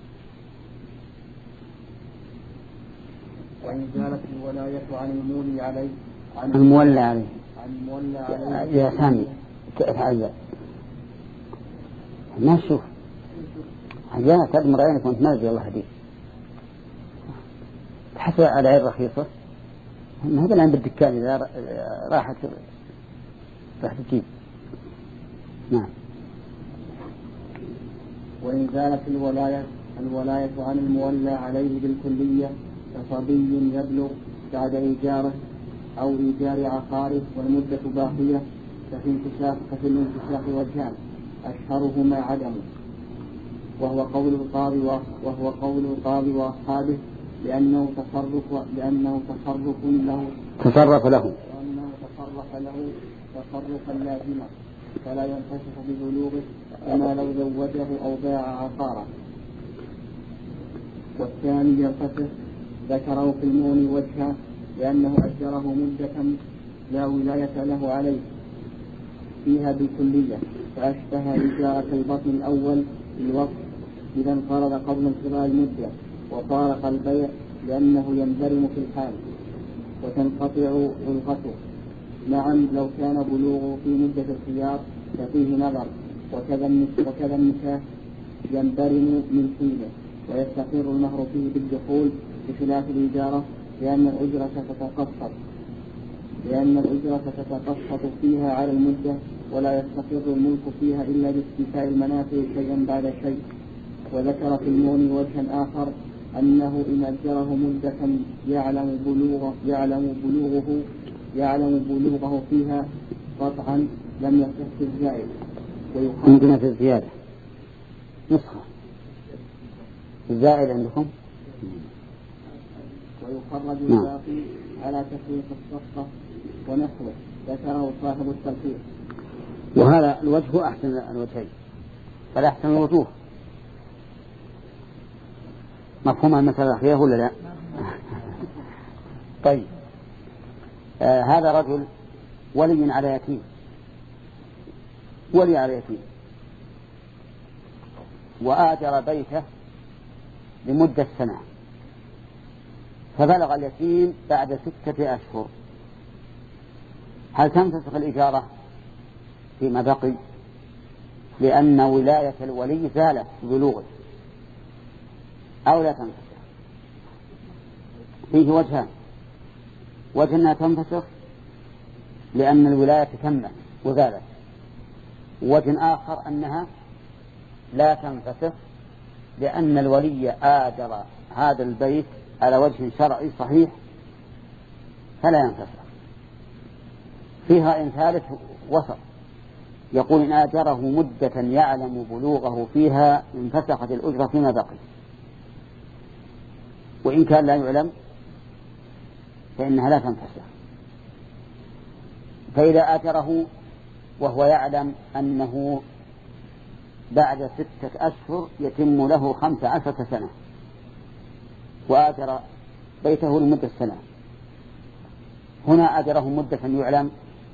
وإن زالت الولاية عن المولي عليه عن المولى عليه يا سامي تعال ما تشوف أحيانا تدمر عينك وانت نازل الله هديك تحصل على عين رخيصة. هذا الآن بالدكان إذا راحت تجيب. نعم. وإن زالت الولاية عن المولى عليه بالكلية كصبي يبلغ بعد إيجاره أو إيجار عقاره والمدة باقية ففي الانفساخ وجهان: أشهرهما عدمه، وهو قول القاضي وأصحابه لأنه تصرف له تصرفا لازما فلا ينفسخ ببلوغه كما لو زوجه أو باع عقارا. والثاني ينفسخ ذكره في المغني وجها لأنه أجره مدة لا ولاية له عليه فيها بالكلية، فأشبه إجارة البطن الأول بالوقت إذا انقرض قبل انقضاء المدة وفارق البيع لأنه ينبرم في الحال وتنقطع علقته. نعم لو كان بلوغه في مدة الخيار ففيه نظر، وكذا النكاح ينبرم من حينه ويستقر المهر فيه بالدخول بخلاف الإجارة لأن الأجرة تتقسط فيها على المدة ولا يستقر الملك فيها إلا باستيفاء المنافع شيئا بعد شيء. وذكر في المغني وجها آخر أنه إن أجره مدة يعلم بلوغه فيها قطعا لم يصح الزائد. عندنا في الزيادة نسخة الزائد عندكم ويخرج الباقي على تفريق الصفقة ونحوه ذكره صاحب التلخيص. وهذا الوجه أحسن الوجهين فلا أحسن الوجوه. مفهوم المسألة الأخيرة ولا لا؟ طيب هذا رجل ولي على يتيم وآجر بيته لمدة سنة فبلغ اليتيم بعد 6 أشهر. هل تنفسخ الإجارة فيما بقي لأن ولاية الولي زالت ببلوغه أو لا تنفسخ؟ فيه وجهان: وجه أنها تنفسخ لأن الولاية تمت وزالت، وجه آخر أنها لا تنفسخ لأن الولي آجر هذا البيت على وجه شرعي صحيح فلا ينفسخ. فيها إن ثالث وسط يقول إن آجره مدة يعلم بلوغه فيها انفسخت الأجرة فيما بقي، وإن كان لا يعلم فإنها لا تنفسخ. فإذا آجره وهو يعلم أنه بعد 6 أشهر يتم له 15 سنة وآجر بيته لمدة سنة، هنا آجره مدة يعلم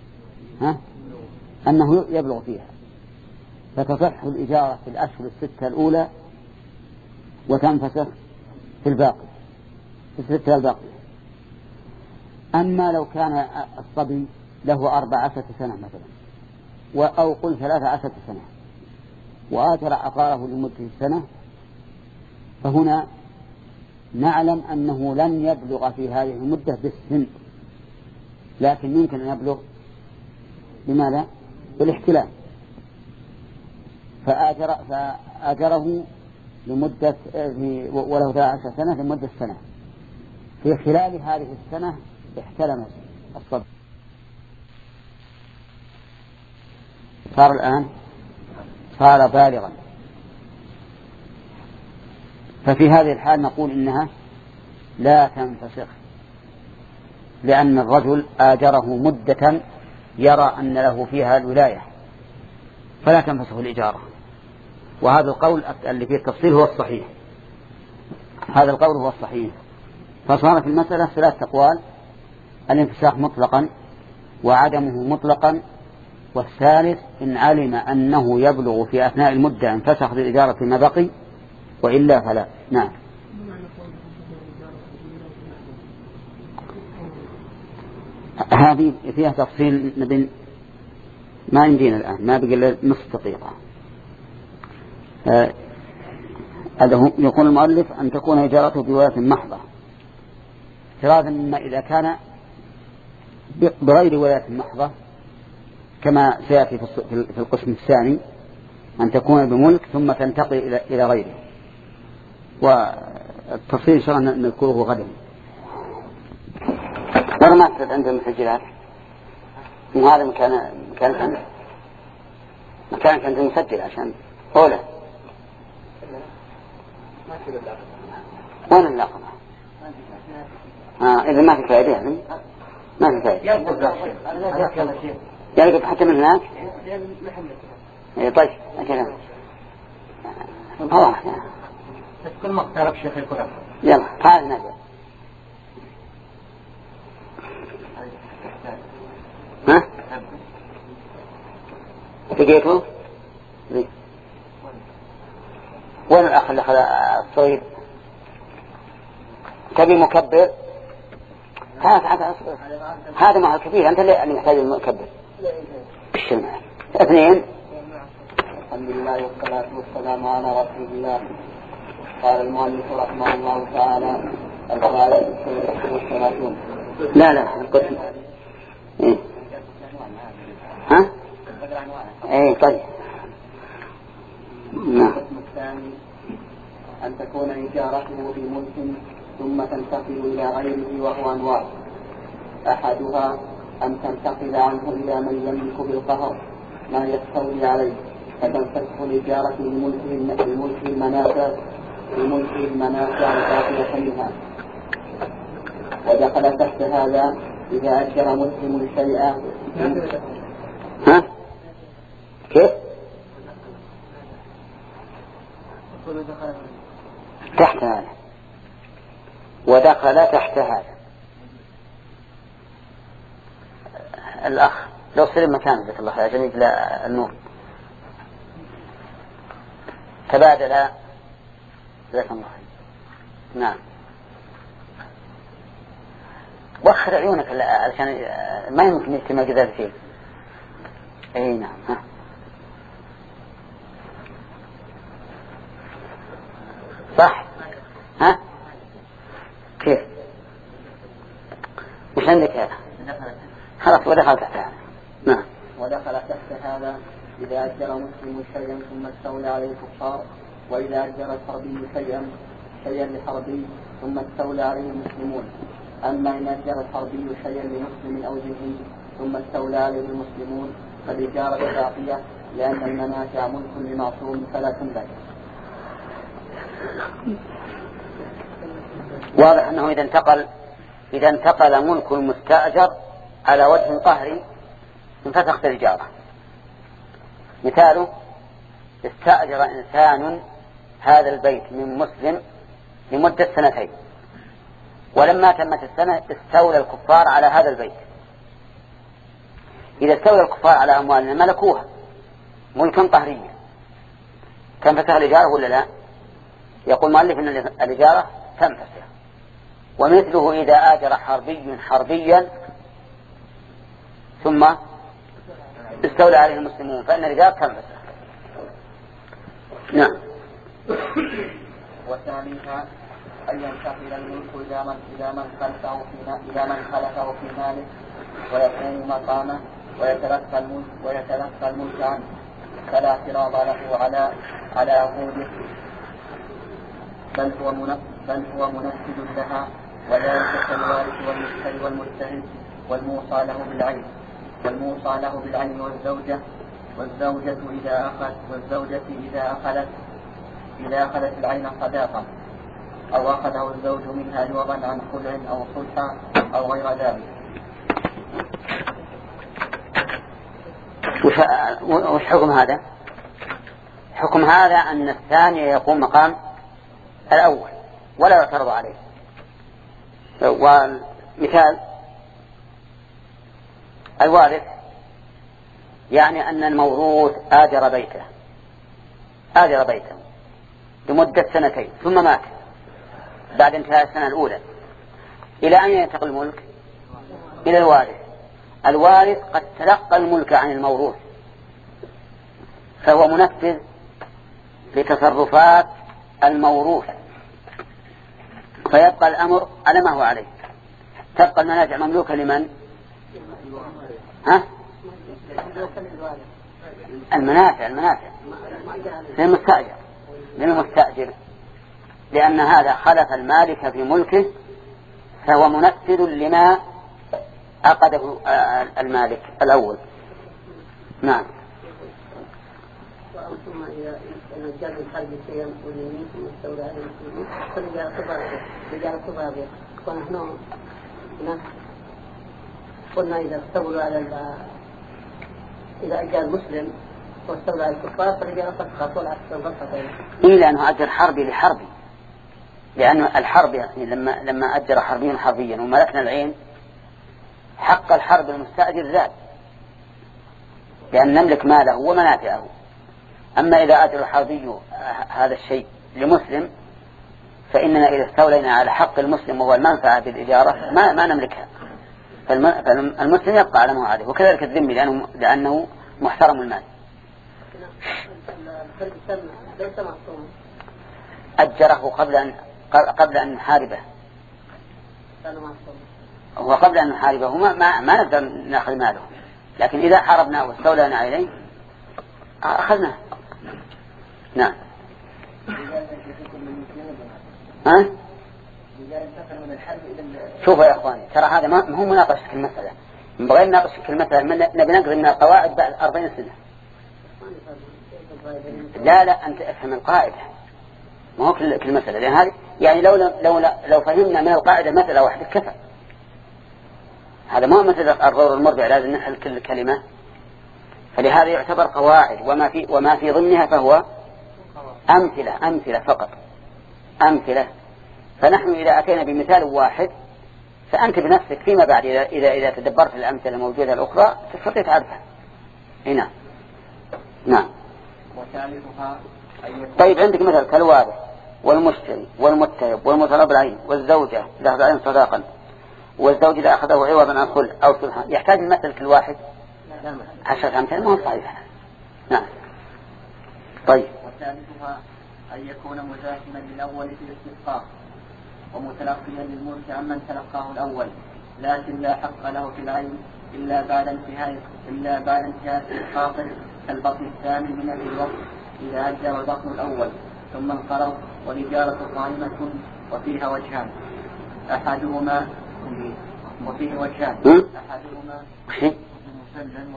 أنه يبلغ فيها، فتصح الإجارة في الأشهر 6 الأولى وتنفسخ في الباقي في 6 الباقية. أما لو كان الصبي له 14 سنة مثلا أو قل 13 سنة وآجر عقاره لمدة سنة فهنا نعلم أنه لن يبلغ في هذه المدة بالسن، لكن يمكن أن يبلغ بماذا؟ بالاحتلام، فآجره لمدة وله 13 سنة لمدة سنة. في خلال هذه السنة احتلم الصبي، صار الآن صار بالغا، ففي هذه الحال نقول إنها لا تنفسخ، لأن الرجل آجره مدة يرى أن له فيها الولاية، فلا تنفسخ الإجارة. وهذا القول اللي فيه التفصيل هو الصحيح، هذا القول هو الصحيح. فصارت المسألة 3 أقوال: الانفساخ مطلقا، وعدمه مطلقا، والثالث إن علم أنه يبلغ في أثناء المدة انفسخ الإجارة فيما بقي، وإلا فلا. نعم. هذه فيها تفصيل ما يمدينا الآن، ما بقي إلا نصف دقيقة. يقول المؤلف أن تكون إجارته بولاية محضة، افتراضا مما إذا كان بغير ولاية محضة كما سيأتي في القسم الثاني، أن تكون بملك ثم تنتقل إلى غيره، والتفصيل إن شاء الله نذكره غدا. ولا ما أكتب عند المسجلات وهذا مكانك عند المسجل عشان أوله. وين اللقمة؟ إذا ما في فائدة يعني ما في فائدة. يلقط حتى من هناك. طيب أكلم. الله. كل ما اقترب شيخ الكلام. يلا تعال نبدأ. ها؟ لقيته؟ وين الأخ اللي أخذ الصغير؟ تبي مكبر؟ هذا مع الكبير، أنت اللي محتاج المكبر. الشمع 2. الحمد لله والصلاة والسلام على رسول الله. قال المؤلف رحمه الله تعالى: الآية 36. لا القسم. ها؟ طيب. القسم الثاني: أن تكون إجارته بملك ثم تنتقل إلى غيره، وهو أنواع: أحدها أن تنتقل عنه إلى من يملك بالقهر ما يستولي عليه، فتنفسخ الإجارة لملك المنافع الباقية منها. ودخل تحت هذا إذا أجر مسلم شيئا. ها؟ كيف؟ تحت هذا. ودخل تحت هذا. الأخ لو سلم مكان جزاك الله خير عشان يجلى النور. تبادل جزاك الله خير. نعم. وخر عيونك علشان ما يمكن يجتمع جذاب فيه. نعم. صح. ها؟ كيف؟ مش عندك هذا؟ خلاص ودخل تحت هذا. نعم. ودخل تحت هذا إذا أجر مسلم شيئا ثم استولى عليه الكفار، وإذا أجر الحربي شيئا لحربي ثم استولى عليه المسلمون. أما إن أجر الحربي شيئا لمسلم أو ذمي ثم استولى عليه المسلمون فالإجارة باقية، لأن المنافع ملك لمعصوم فلا تملك. واضح أنه إذا انتقل ملك المستأجر على وجه قهري انفسخت الإجارة. مثاله: استأجر إنسان هذا البيت من مسلم لمدة 2 ولما تمت السنة استولى الكفار على هذا البيت. إذا استولى الكفار على أموالنا ملكوها ملكا قهريا، تنفسخ الإجارة ولا لا؟ يقول مؤلف إن الإجارة تنفسخ. ومثله إذا آجر حربي حربيا ثم استولى عليه المسلمون فإن الإجارة تنفسخ. نعم. وثانيها أن ينتقل الملك إلى من خلفه في ماله ويقوم مقامه ويتلقى الملك عنه، فلا اعتراض له على عهوده بل هو منفذ لها، وذلك كالوارث والمشتري والمتهم والموصى له بالعين والزوجة إذا أخذت العين صداقا أو أخذه الزوج منها عوضا عن خلع أو صلح أو غير ذلك. وش حكم هذا؟ حكم هذا أن الثاني يقوم مقام الأول ولا يعترض عليه. ومثال الوارث يعني أن الموروث آجر بيته لمدة 2 ثم مات بعد انتهاء السنة الأولى. إلى أين ينتقل الملك؟ إلى الوارث قد تلقى الملك عن الموروث، فهو منفذ لتصرفات الموروث، فيبقى الأمر على ما هو عليه. تبقى المنافع مملوكة لمن؟ المنافع للمستأجر، لأن هذا خلف المالك في ملكه، فهو منفذ لما عقده المالك الأول. نعم. ثم إذا جاء من خارج شيئا واليمين ثم استولى على المسلمين فرجال الطبابة ونحن قلنا إذا استولوا إذا أجى المسلم واستولى على الكفار فرجال فسقط والعكس البسطين. لأنه أجر حربي لحربي، لأنه الحرب يعني لما أجر حربيا وملكنا العين حق الحرب المستأجر زاد، لأن نملك ماله ومنافعه. أما إذا أجر الحربي هذا الشيء لمسلم فإننا إذا استولينا على حق المسلم وهو المنفعة بالإجارة ما نملكها، فالمسلم يبقى على ما هو عليه، وكذلك الذمي لأنه محترم المال. أجره قبل أن نحاربه، هو قبل أن نحاربه ما نقدر نأخذ ماله، لكن إذا حاربنا واستولينا عليه أخذناه. نعم. ها؟ شوفوا يا أخواني، ترى هذا ما هو مناقشة المسألة، نبغى نناقش المسألة نبي نقضي من القواعد بعد 40 سنة. لا أنت افهم القاعدة، ما هو كل مسألة، لأن هذه يعني لو فهمنا من القاعدة مسألة واحدة كفى. هذا ما هو مسألة الضرر المرجع لازم نحل كل كلمة، فلهذا يعتبر قواعد، وما في ضمنها فهو أمثلة فقط، أمثلة. فنحن إذا أتينا بمثال واحد فأنت بنفسك فيما بعد إذا تدبرت الأمثلة الموجودة الأخرى تستطيع تعرفها. هنا. نعم. طيب عندك مثل كالوارث والمشتري والمتهب والمطلب العين والزوجة إذا أخذ العين صداقا والزوج إذا أخذه عوضا عن خلع أو صلحا، يحتاج المثل كل واحد 10 أمثال، ما هو صحيح. نعم. طيب. وثالثها أن يكون مزاحما للأول في الاستحقاق ومتلقيا للملك عمن تلقاه الأول، لكن لا حق له في العين إلا بعد انتهاء استحقاقه كالبطن الثاني من الوقت إذا أجر البطن الأول ثم انقرض، والإجارة قائمة وفيها وجهان أحدهما مسلم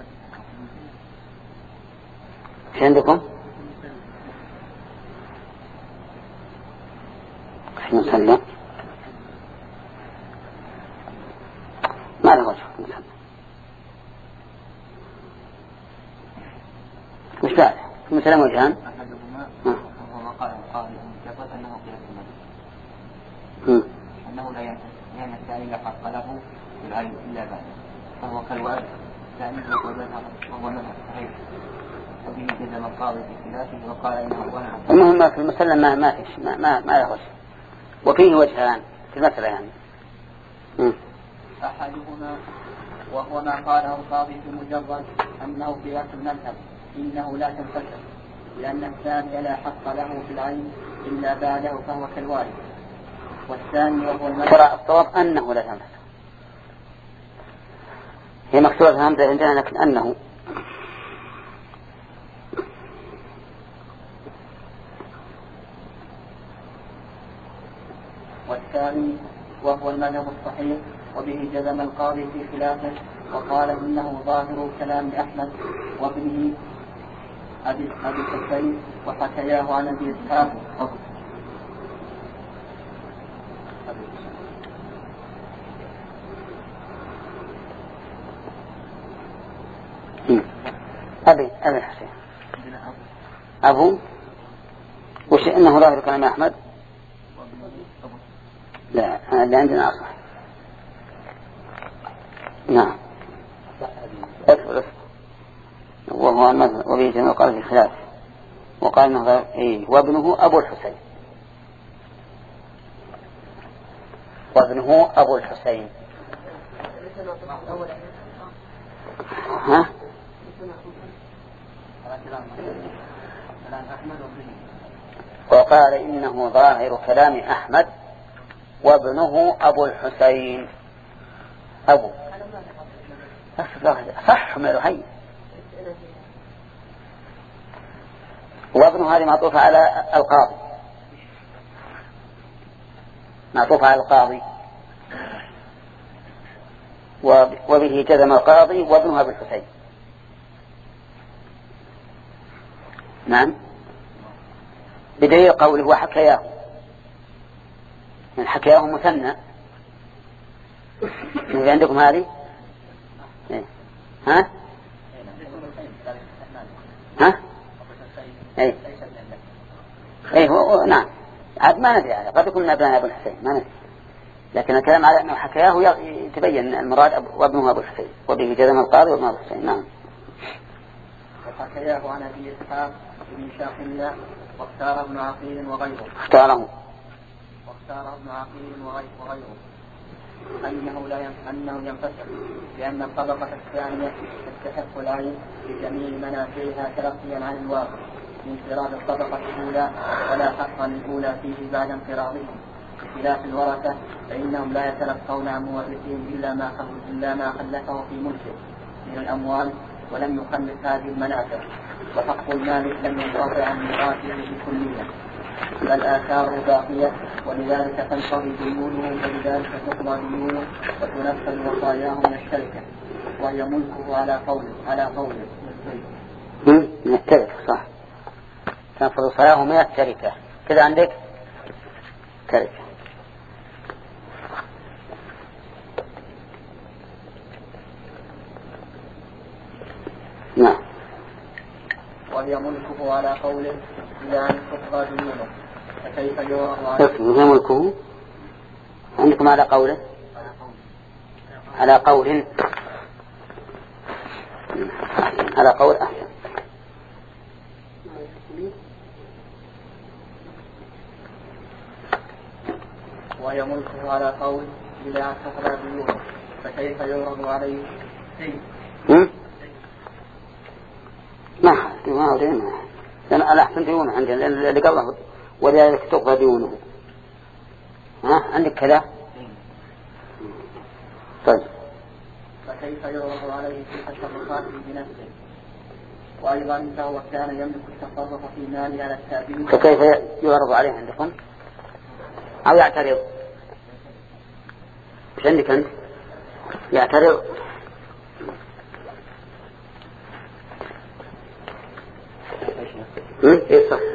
ايش عندكم؟ مسلم ما له وجه. مسلم وش بعد؟ مسلم وجهان. أحدهما وهو قال القاضي المجرد أنه قيل المجرد أنه لا يعني الثاني لا حق له في العين إلا بعد، فهو كالوارث الثاني وهو مذهب صحيح، وبه جزم القاضي في خلافه وقال إنه وهم. المهم في المسلم ما فيش ما له وجه، وفيه وجهان في المسألة يعني. أحدهما وهو ما قاله القاضي في المجرد أنه قياس المذهب إنه لا تنفسر، لأن الثاني لا حق له في العين إلا بعده فهو كالوارث. والثاني وهو المذهب ترى الصواب أنه لا تنفسر، هي مكتوبة همزة عندنا لكن أنه. وهو المذهب الصحيح، وبه جزم القاضي في خلافه، وقال إنه ظاهر كلام أحمد وابنه أبي الحسين، وحكياه عن أبي إسحاق. أبي الحسين أبو وش إنه ظاهر كلام أحمد؟ لا اللي عندنا أصح. نعم أصبر وهو المذهب وبه جميع قال في الخلاف، وقال إنه ظاهر وابنه أبو الحسين، وابنه أبو الحسين. ها؟ وقال إنه ظاهر كلام أحمد وابنه أبو الحسين. أبو صح ما حي، وابنه هذه معطوفة على القاضي، معطوفة على القاضي، وبه جزم القاضي وابنه أبو الحسين. نعم بدليل قوله وحكياه، يعني حكياه مثنى. من عندكم هذه إيه؟ ها ها اي اي هو نعم عاد ما ندري هذا قد يكون من ابناء ابو الحسين ما ندري، لكن الكلام على انه حكياه يتبين المراد وابنه ابو الحسين، وبه جزم القاضي وابنه ابو الحسين. نعم. وحكياه عن ابي اسحاق بن شاقية واختاره ابن عقيل وغيره. اختاره ابن عقيل وغيره أنه ينفصل، لأن الطبقة الثانية تستحق العين بجميع منافعها تلقيا عن الواقع من انفراد الطبقة الأولى، ولا حق للأولى فيه بعد انفرادهم، بخلاف الورثة فإنهم لا يتلقون عن مورثهم إلا ما خلفه في ملكه من الأموال، ولم يخلف هذه المنافع، وحق المالك لم ينقطع عن ميراثه بكلية، بل آثاره باقية، ولذلك تنقضي ديونه، ولذلك تقضى ديونه وتنفذ وصاياه من الشركة، وهي ملكه على قوله من التركة. صح، تنفذ وصاياه من التركة كذا عندك تركة. نعم. وهي ملكه على قوله إلى أن تقضى ديونه، فكيف يورث عليه؟ هي ملكه عندكم على قوله على قول أحسن. وهي ملكه على قول إلى أن تقضى ديونه، فكيف يورث عليه شيء؟ ما أدري لأن الأحسن ديونه عندي اللي قبله ولذلك تقضى ديونه. عندك كذا. طيب فكيف يورث عليه في تصرفاته بنفسه؟ وأيضا فهو كان يملك التصرف في ماله على التابعين. فكيف يورث عليه عندكم أو يعترض؟ وش عندك أنت؟ يعترض. إيه صح.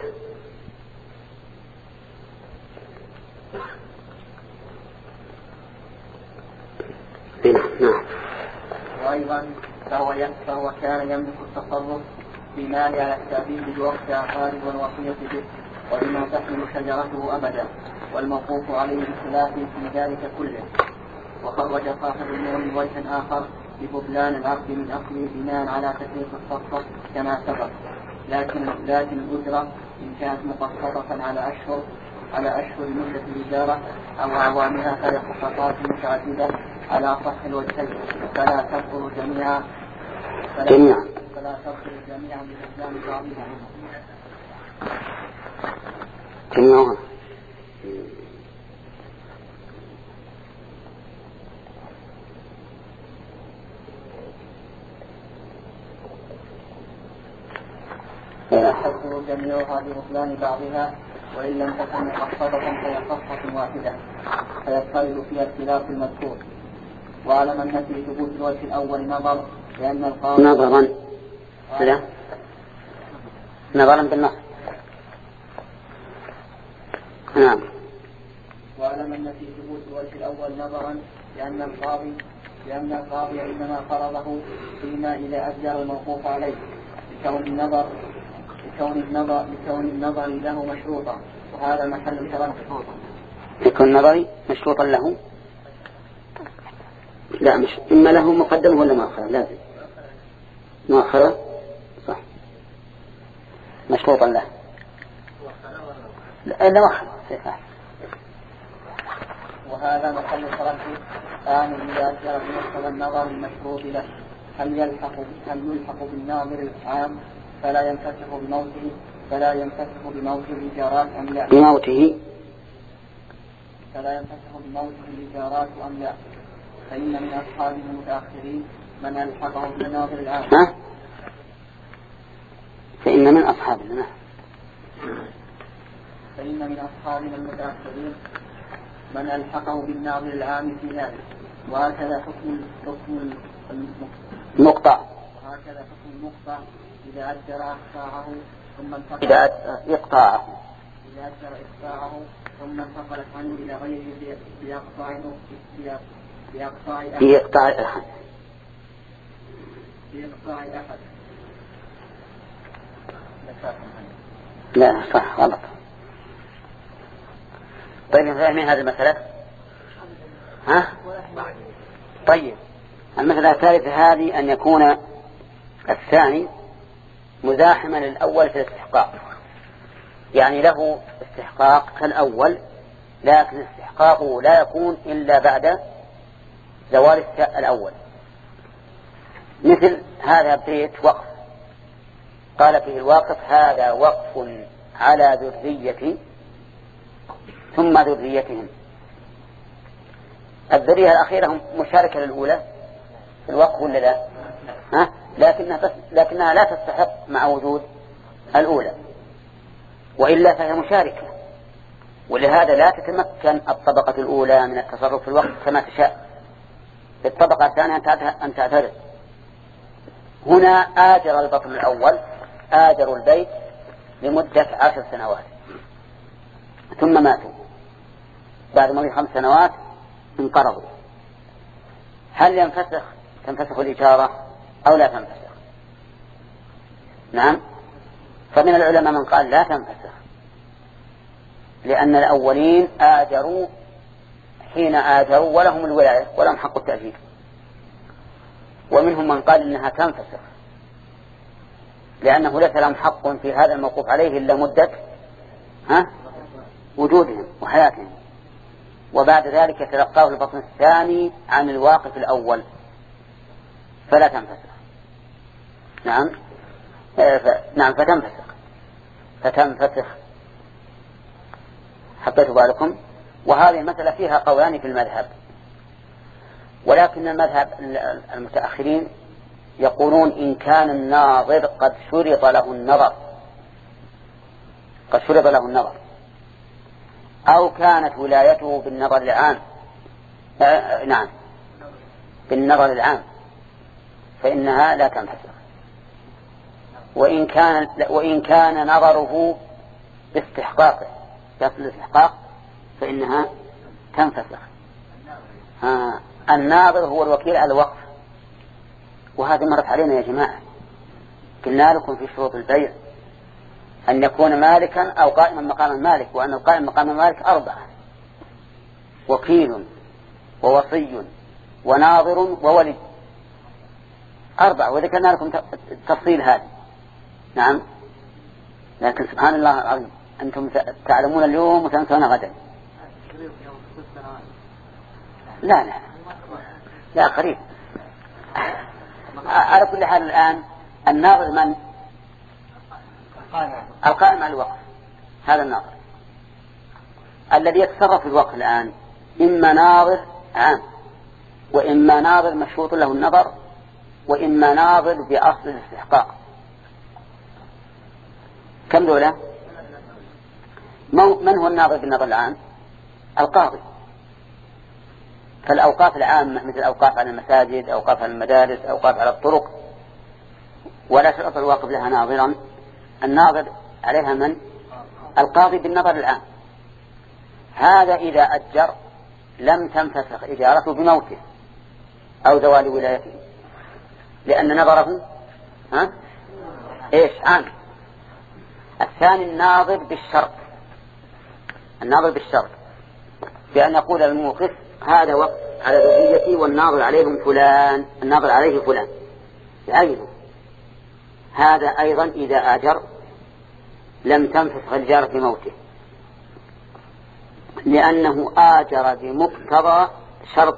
نعم. وأيضا فهو كان يملك التصرف في ماله على التأبيد بوقت عقاره والوصية به، وبما تحمل شجرته أبدا، والموقوف عليه بخلاف في ذلك كله. وخرج صاحب المؤمن وجها آخر ببطلان العقد من أصله بناء على تفريق الصفقة كما سبق، لكن الأجرة إن كانت مقسطة على أشهر مدة الإجارة أو أعوامها فهي خططات متعددة على صح الوجهين، فلا تبطل جميعا بإسلام بعضها جميعها. فلا تبطل جميعها ببطلان بعضها، وإن لم تكن مقصدة فهي صفحة واحدة. فيضطرد فيها اختلاف المذكور. وعلم أن في ثبوت الوجه الأول نظر لأن القاضي نظرا لا نظرا بالنص. نعم. وعلم أن في ثبوت الوجه الأول نظرا لأن القاضي إنما فرضه فيما إذا أجزى الموقوف عليه لكون النظر له مشروطا، وهذا محل الكلام مشروطا. يكون النظر مشروطا له، لا مش إما له مقدم ولا مؤخرة، لازم مؤخرة صح، مشروطا له لا مؤخرة. وهذا محل الكلام ثاني إذا أجزى بمقتضى النظر المشروط له هل يلحق بالناظر العام فلا ينفسخ بموته الإيجارات أم لا؟ فلا ينفسخ بموته الإيجارات أم لا؟ فإن من أصحابنا المتأخرين من ألحقه بالناظر العام. فإن من أصحابنا المتأخرين من ألحقه بالناظر العام في ذلك. وهكذا حكم المقطع إذا أجر إقطاعه ثم انتقلت عنه إلى غيره بإقطاع أحد. لا صح غلط. طيب فاهمين هذه المسألة؟ طيب المسألة الثالثة هذه أن يكون الثاني مزاحما للأول في الاستحقاق، يعني له استحقاق كالأول لكن استحقاقه لا يكون إلا بعد زوال الأول. مثل هذا بيت وقف قال فيه الواقف هذا وقف على ذريتي ثم ذريتهم. الذرية الأخيرة مشاركة للأولى في الوقف ولا لا؟ لكنها لا تستحق مع وجود الأولى، وإلا فهي مشاركة، ولهذا لا تتمكن الطبقة الأولى من التصرف في الوقت كما تشاء. في الطبقة الثانية أن تعترض. هنا آجر البطن الأول آجروا البيت لمدة 10 سنوات ثم ماتوا بعد مضي 5 سنوات انقرضوا. هل تنفسخ الإجارة أو لا تنفسخ؟ نعم. فمن العلماء من قال لا تنفسخ، لأن الأولين آجروا حين آجروا ولهم الولاية ولهم حق التأجير. ومنهم من قال إنها تنفسخ لأنه ليس لهم حق في هذا الموقوف عليه إلا مدة وجودهم وحياتهم، وبعد ذلك يتلقاه البطن الثاني عن الواقف الأول فلا تنفسخ. نعم فتنفسخ. حطيتوا بالكم. وهذه المسألة فيها قولان في المذهب، ولكن المذهب المتأخرين يقولون إن كان الناظر قد شرط له النظر أو كانت ولايته بالنظر العام بالنظر العام فإنها لا تنفسخ. وإن كان نظره باستحقاقه الاستحقاق فإنها تنفسخ. الناظر هو الوكيل على الوقف، وهذا مرت علينا يا جماعة. قلنا لكم في شروط البيع أن يكون مالكا أو قائما مقام المالك، وأن القائم مقام المالك 4: وكيل ووصي وناظر وولي. 4، وذكرنا لكم تفصيل هذا. نعم. لكن سبحان الله العظيم أنتم تعلمون اليوم وتنسون غدا. لا قريب. على كل حال الآن الناظر من؟ القائم على الوقف. هذا الناظر الذي يتصرف في الوقف الآن إما ناظر عام، وإما ناظر مشروط له النظر، وإما ناظر بأصل الاستحقاق. كم دولة؟ من هو الناظر بالنظر العام؟ القاضي. فالأوقاف العامة مثل الأوقاف على المساجد، أوقاف على المدارس، أوقاف على الطرق، ولا شرط الواقف لها ناظرا، الناظر عليها من؟ القاضي بالنظر العام. هذا إذا أجر لم تنفسخ إجارته بموته أو زوال ولايته، لأن نظره عام. الثاني الناظر بالشرط، الناظر بالشرط بأن يقول الموقف هذا وقف على ذريتي والناظر عليهم فلان، الناظر عليه فلان يعينه. هذا أيضا إذا آجر لم تنفسخ الإجارة بموته، لأنه آجر بمقتضى شرط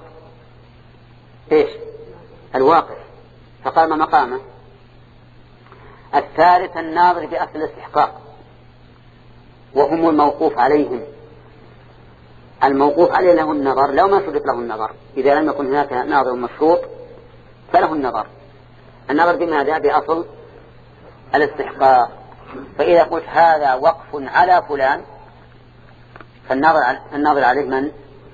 الواقف فقام مقامه. الثالث الناظر بأصل الاستحقاق وهم الموقوف عليهم. الموقوف عليه له النظر لو ما شرط له النظر، إذا لم يكن هناك ناظر مشروط فله النظر. النظر بماذا؟ بأصل الاستحقاق. فإذا قلت هذا وقف على فلان فالناظر عليه من؟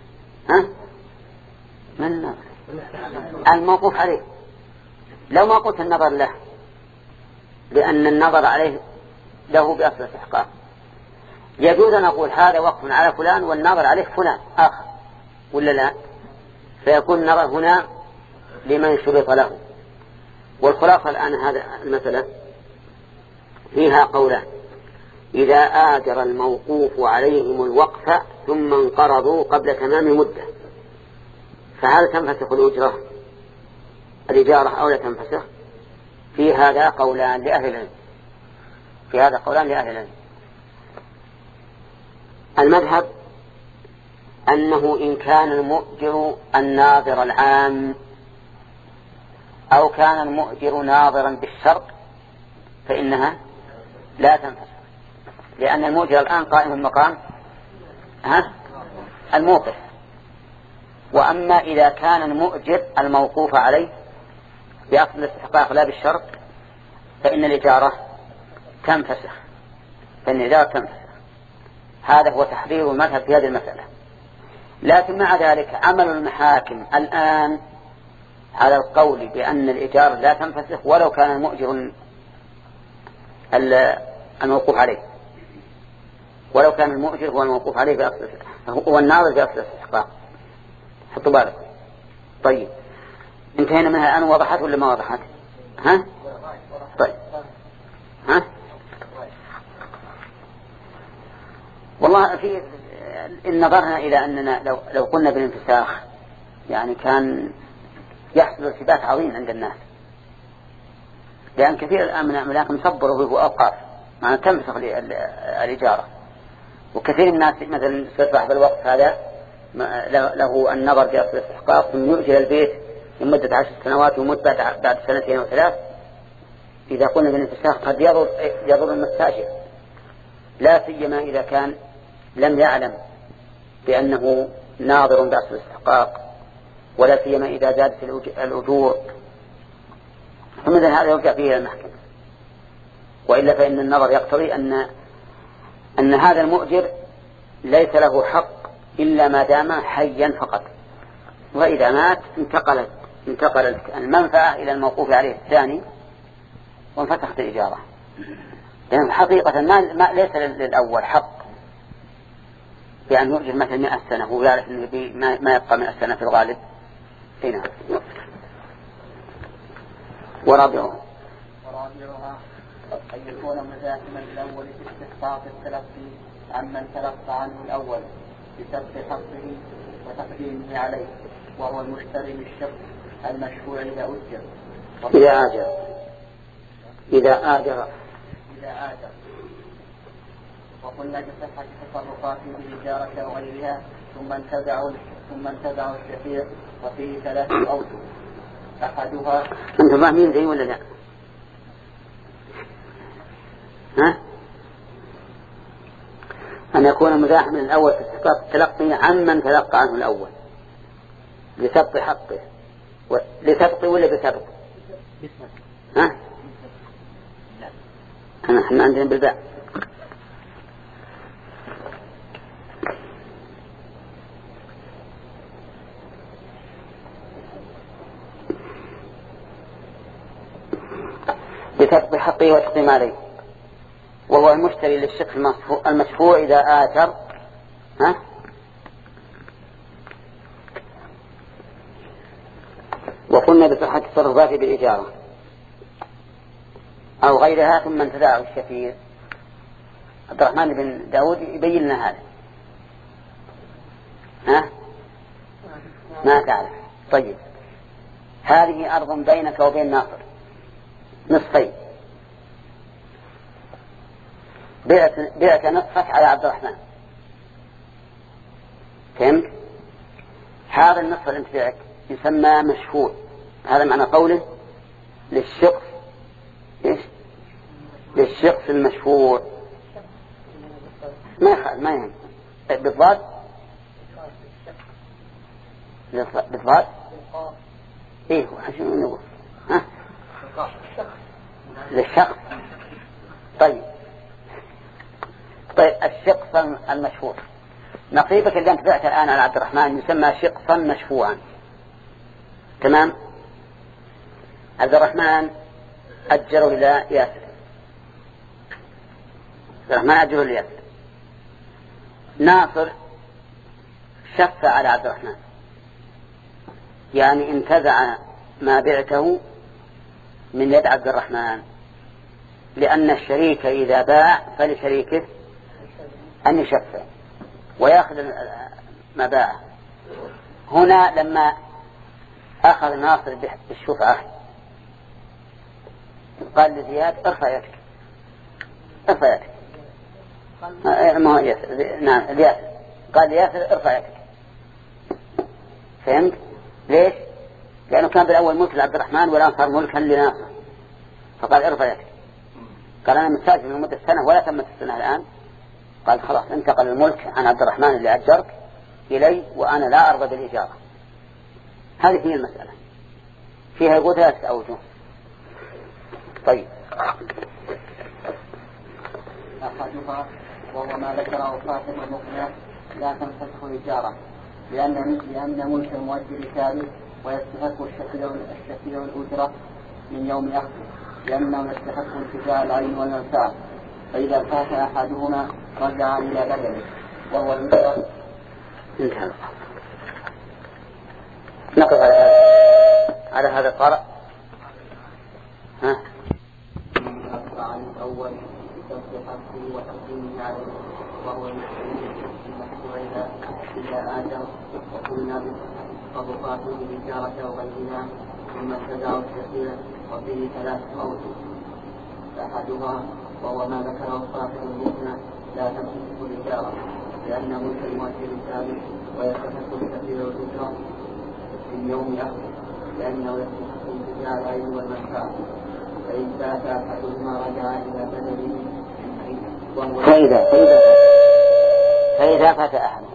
من الناظر؟ الموقوف عليه. لو ما قلت النظر له، لأن النظر عليه له بأصل الاستحقاق، يجوز أن أقول هذا وقف على فلان والنظر عليه فلان آخر، ولا لا؟ فيكون النظر هنا لمن شرط له. والخلاصة الآن هذا المسألة فيها قولان: إذا آجر الموقوف عليهم الوقف ثم انقرضوا قبل تمام مدة فهل تنفسخ الإجارة أو لا تنفسخ؟ في هذا قولان لأهل العلم، في هذا قولان لأهل العلم. المذهب أنه إن كان المؤجر الناظر العام أو كان المؤجر ناظرا بالشرط فإنها لا تنفسخ، لأن المؤجر الآن قائم مقام الموقف. وأما إذا كان المؤجر الموقوف عليه بأصل الاستحقاق لا بالشرط فإن الإجارة تنفسخ، هذا هو تحرير المذهب في هذه المسألة. لكن مع ذلك عمل المحاكم الآن على القول بأن الإجارة لا تنفسخ ولو كان المؤجر الموقوف عليه، ولو كان المؤجر هو الموقوف عليه هو الناظر بأصل الاستحقاق. حطوا بالك. طيب انتهينا منها الآن. وضحت ولا ما وضحت؟ طيب والله في إن نظرنا إلى أننا لو قلنا بالانفساخ يعني كان يحصل ارتباك عظيم عند الناس، لأن كثير الآن من الأملاك مصبروا به أوقاف معنى تنفسخ الإجارة. وكثير من الناس مثلا صاحب الوقت هذا له النظر بأصل الاستحقاق ثم يؤجر البيت لمدة 10 سنوات ويموت بعد 2 أو 3. إذا قلنا بالانفساخ قد يضر المستأجر، لا سيما إذا كان لم يعلم بأنه ناظر بأصل الاستحقاق، ولا سيما إذا زادت الأجور، فمثل هذا يرجع فيه إلى المحكمة. وإلا فإن النظر يقتضي أن هذا المؤجر ليس له حق إلا ما دام حيا فقط، وإذا مات انتقل المنفعة إلى الموقوف عليه الثاني وانفتحت الإجارة. لأن حقيقة ما ليس للأول حق بأن يؤجر مثلا 100 سنة وهو يعرف أنه ما يبقى 100 سنة في الغالب. هنا ورابعها أن يكون مزاحما الأول في استحقاق التلقي عمن تلقى عنه الأول بسبب حقه وتقديمه عليه، وهو المشتري بالشق المشفوع إذا آجر. وقلنا بصحة تصرفاته بالإجارة وغيرها ثم انتزعوا الشفيع، وفيه 3 أوجه. أحدها أنت فاهمين زي ولا لا؟ أن يكون مزاحما الأول في استحقاق التلقي عمن تلقى عنه الأول لسبق حقه. لسبق ولا بسبق؟ احنا عندنا بالباء. بكسب حقه وتقديم عليه، وهو المشتري للشخص المشفوع إذا آثر وقلنا بصحة التصرفات بالإجارة أو غيرها. ثم انتزعه الشفير. عبد الرحمن بن داود يبين لنا هذا. ما تعرف. طيب، هذه أرض بينك وبين ناصر نصفين، بعت نصفك على عبد الرحمن، فهمت؟ هذا النصف اللي انت بعت يسمى مشفوع. هذا معنى قوله للشخص للشخص المشفوع. ما يهم بالضاد ايه شنو نقول للشخص. طيب الشخص المشفوع، نصيبك اللي انت بعته الآن على عبد الرحمن يسمى شخصا مشفوعا. تمام؟ عبد الرحمن أجره إلى ياسر، عبد الرحمن أجره إلى ياسر، ناصر شف على عبد الرحمن، يعني انتزع ما بعته من يد عبد الرحمن، لأن الشريك إذا باع فلشريكه أن يشفع ويأخذ ما باعه. هنا لما أخذ ناصر بالشفعة قال لزياد ارفع يدك، ما هو ياسر، نعم ياسر، قال لياسر ارفع يدك. فهمت؟ ليش؟ لأنه كان بالأول ملك لعبد الرحمن والآن صار ملكا لناصر، فقال ارفع يدك. قال أنا مستأجر لمدة سنة ولا تمت السنة الآن. قال خلاص انتقل الملك عن عبد الرحمن اللي أجرك إلي وأنا لا أرضى بالإجارة. هذه هي المسألة، فيها يقول 3 أوجه. طيب، أحدها وهو ما ذكره صاحب المقنع لا تنفسخ الإجارة، لأن ملك المؤجر ثابت ويستحق الشفيع الأجرة من يوم أخذه، لأنه يستحق انتفاع العين والمنفعة، فإذا فات أحدهما رجع إلى بدله وهو الأجرة. انتهى. نقف على هذا القرأ. عن الأول بتصحيحه وتقديمه عليه وهو المشروع إلى آدم وقلنا بتصرفاته بالإجارة وغيرها، ثم ابتدعوا الكثير وفيه 3 أوجه. أحدها وهو ما ذكره صاحب المثنى لا تنفسخ الإجارة، لأن ملك المؤجر ثابت ويستحق الكثير الأجرة من يوم أخذه، لأنه يستحق انتفاع العين والمنفعة، فإن فات أحدهما رجع إلى بدله. فإذا فات أحدهما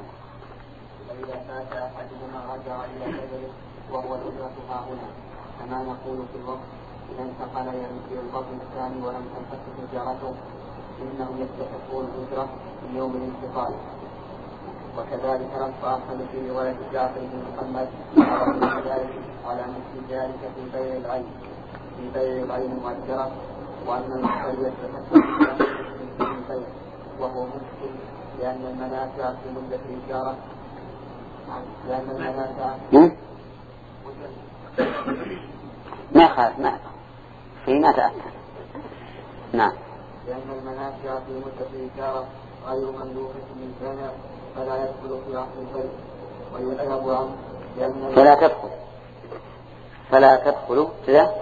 رجع إلى بدله وهو الأجرة ها هنا، كما نقول في الوقت إذا انتقل يمشي الفصل الثاني ولم تنفسخ إجارته إنهم يستحقون الأجرة في يوم الانتقال. وكذلك نص أحمد في رواية جعفر بن محمد على مثل ذلك في بيع العين المؤجرة، وأن المشتري يستحق البيع وهو مشكل، لأن المنافع في مدة الإجارة ما خالف فيما تأثر. نعم. لأن المنافع في مدة الإجارة غير مملوكة للبائع فلا يدخل في عقد البيع ويذهب عنه، فلا تدخل كذا.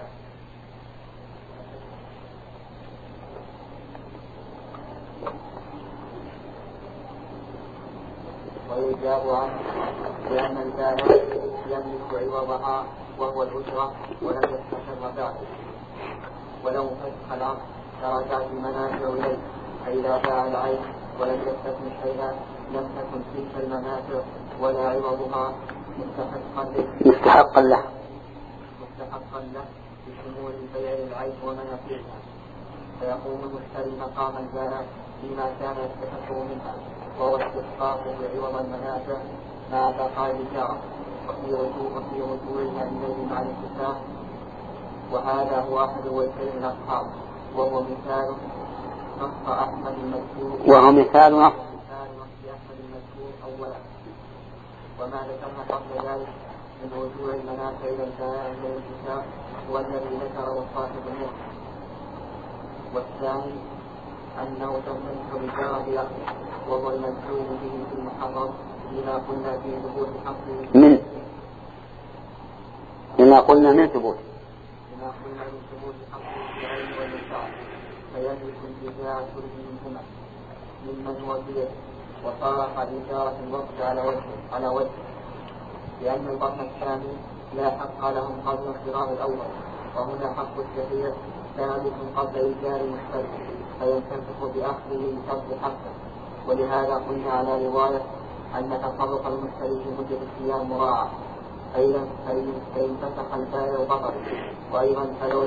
ويجاب عنه لأن البائع يملك عوضها وهو الأجرة ولم يستقر بعد، ولو فسخ العقد فرجعت المنافع إليه، فإذا باع العين ولم يستثن شيئا لم تكن تلك المنافع ولا عوضها مستحقا له بشمول بيع العين ومنافعها، فيقوم المشتري مقام البائع فيما كان يستحقه منها، وهو استحقاقه بعوض المنافع مع بقاء الإجارة، وفي رجوعها إليه مع الاتفاق وهذا هو أحد وجهين الأصحاب، وهو مثال نص أحمد المذكور أحمد المذكور أولا. وما ذكرنا قبل ذلك من رجوع المنافع إلى الانتفاع هو الذي ذكره صاحب النص. والثاني أنه تنفذ الإجارة وهو المجزوم به في المحرم لما قلنا في ثبوت حقه لما قلنا من ثبوت حقه العين والإنكار، فيجلس الجزاء منهما ممن هو فيه، وصارف إجارة الوقت على وجه لأن البطن الثاني لا حق لهم قبل انقراض الأول، وهنا حق الشفيع ثابت قبل إيجار المشترك فينتفق بأخذه بفضل حقه. ولهذا قلنا على رواية أن تصرف المشتري في مدة الصيام مراعاة، فإن فسخ البائع بطل. وأيضا فلو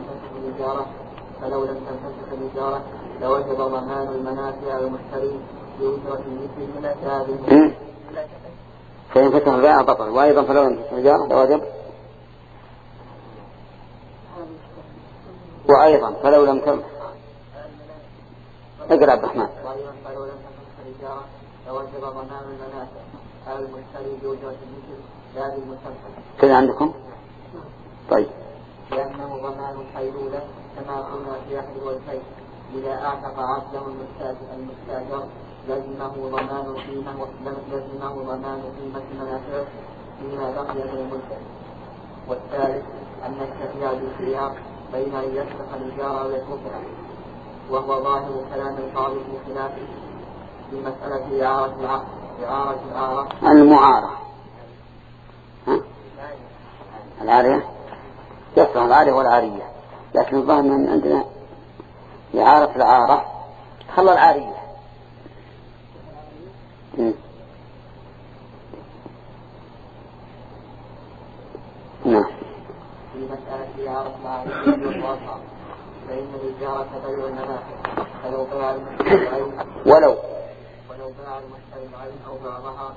لم تنفسخ الإجارة لوجب ضمان المنافع المشتري بأجرة مثل ثابت. فإن فتح البائع بطل، وأيضا فلو لم تفتح الإجارة لوجب، وأيضا فلو لم تنفسخ. اقرأ عبد الرحمن. وأيضا فلو لم تنفسخ الإجارة لوجب ضمان المنافع المشتري بأجرة مثل ثابت المستنفذ. كذا عندكم؟ طيب. لأنه ضمان الحيلولة كما قلنا في أحد الوجهين، إذا أعتق عبده المستأجر لزمه ضمان قيمة المنافع فيما بقي من الملك. والثالث أن الشفيع بالخيار بين أن يفسخ الإجارة ويتركها، وهو ظاهر كلام القاضي في خلافه في مسألة إعارة المعارة. العارية يصلح العارية والعارية، لكن الظاهر من عندنا إعارة العارة خلى العارية. نعم. في مسألة إعارة العارية والواقع فإن الإجارة بيع المنافع، فلو باع المشتري العين أو بعضها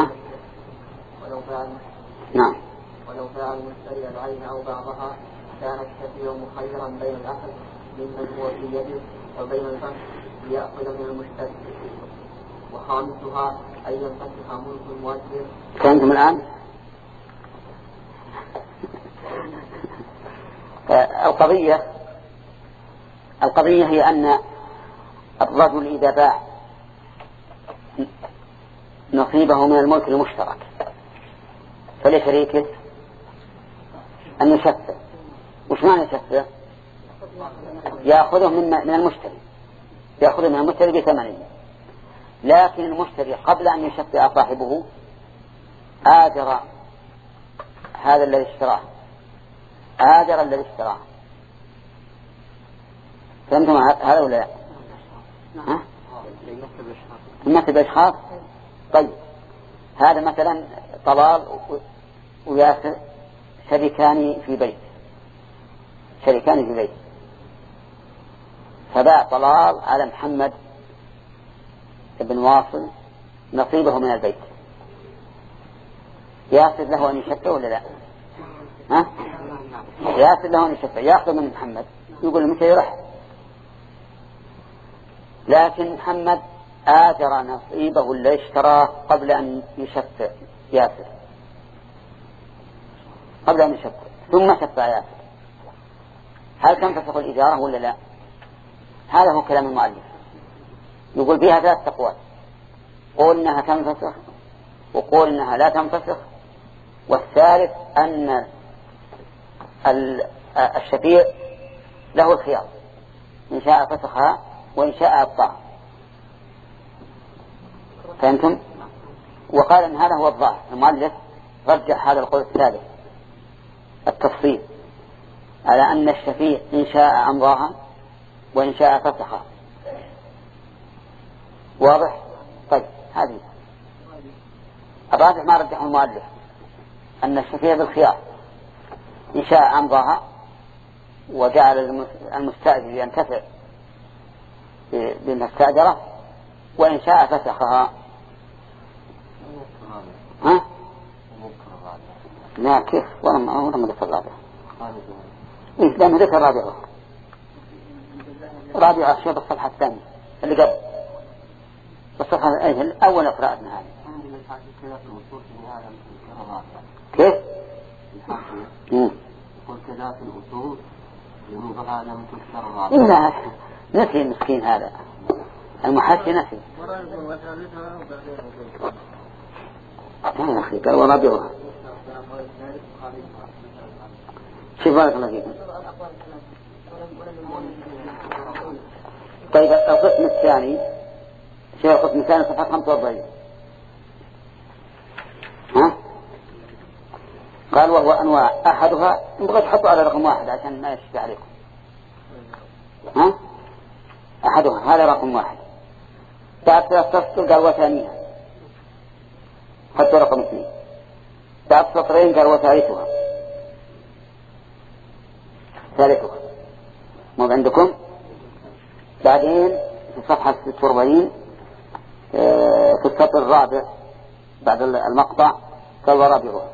ولو باع المشتري العين أو بعضها كان الشفيع مخيرا بين الأخذ ممن هو في يده وبين الفسخ ليأخذ من المشتري. وخامسها أن ينفسخ ملك المؤجر. كنتم الآن القضية هي أن الرجل إذا باع نصيبه من الملك المشترك فلشريكه أن يشفع. وش معنى يشفع؟ يأخذه من المشتري بثمنه، لكن المشتري قبل أن يشفع صاحبه آجر هذا الذي اشتراه، فهمتم هذا ولا لا؟ يمثل بإشخاص. طيب هذا مثلا طلال وياسر شريكان في بيت فباع طلال على محمد بن واصل نصيبه من البيت. ياسر له أن يشفع ولا لا؟ ياسر له أن يشفع، يأخذ من محمد يقول متى يرح، لكن محمد آجر نصيبه اللي اشتراه قبل أن يشفع ياسر، ثم شفع ياسر. هل تنفسخ الإجارة ولا لا؟ هذا هو كلام المؤلف. يقول فيها 3 أقوال، قول إنها تنفسخ، وقول إنها لا تنفسخ، والثالث أن الشفيع له الخيار إن شاء فسخها وإن شاء أبطاها. فهمتم؟ وقال إن هذا هو الظاهر. المؤلف رجح هذا القول الثالث التفصيل على أن الشفيع إن شاء أمضاها وإن شاء فسخها. واضح؟ طيب هذه الراجح ما رجحه المؤلف أن الشفيع بالخيار إن شاء أمضاها وجعل المستأجر ينتفع بالمستأجرة وإن شاء فسخها. لا كيف ولا ما ذكر الرابع. لأنه ذكر رابعه. رابعه شوف الصفحة الثانية اللي قبل الصفحة الأول قراءتنا هذه. كيف؟ قلت كذا في الأصول ينظرها لم تكسر رابعه. لا نسي المسكين هذا المحاشي نسي. يا أخي قال ورابعها. شوف بارك الله فيكم. طيب القسم الثاني شوف القسم الثاني صفحة 45. ها؟ قال وهو أنواع أحدها نبغى تحطوا على رقم 1 عشان ما يشفع عليكم. ها؟ أحدها هذا رقم 1. بعد 3 سطور قال وثانيها حطوا رقم 2. بعد سطرين قال وثالثها مو عندكم. بعدين في صفحة 46 في السطر الرابع بعد المقطع قال ورابعها.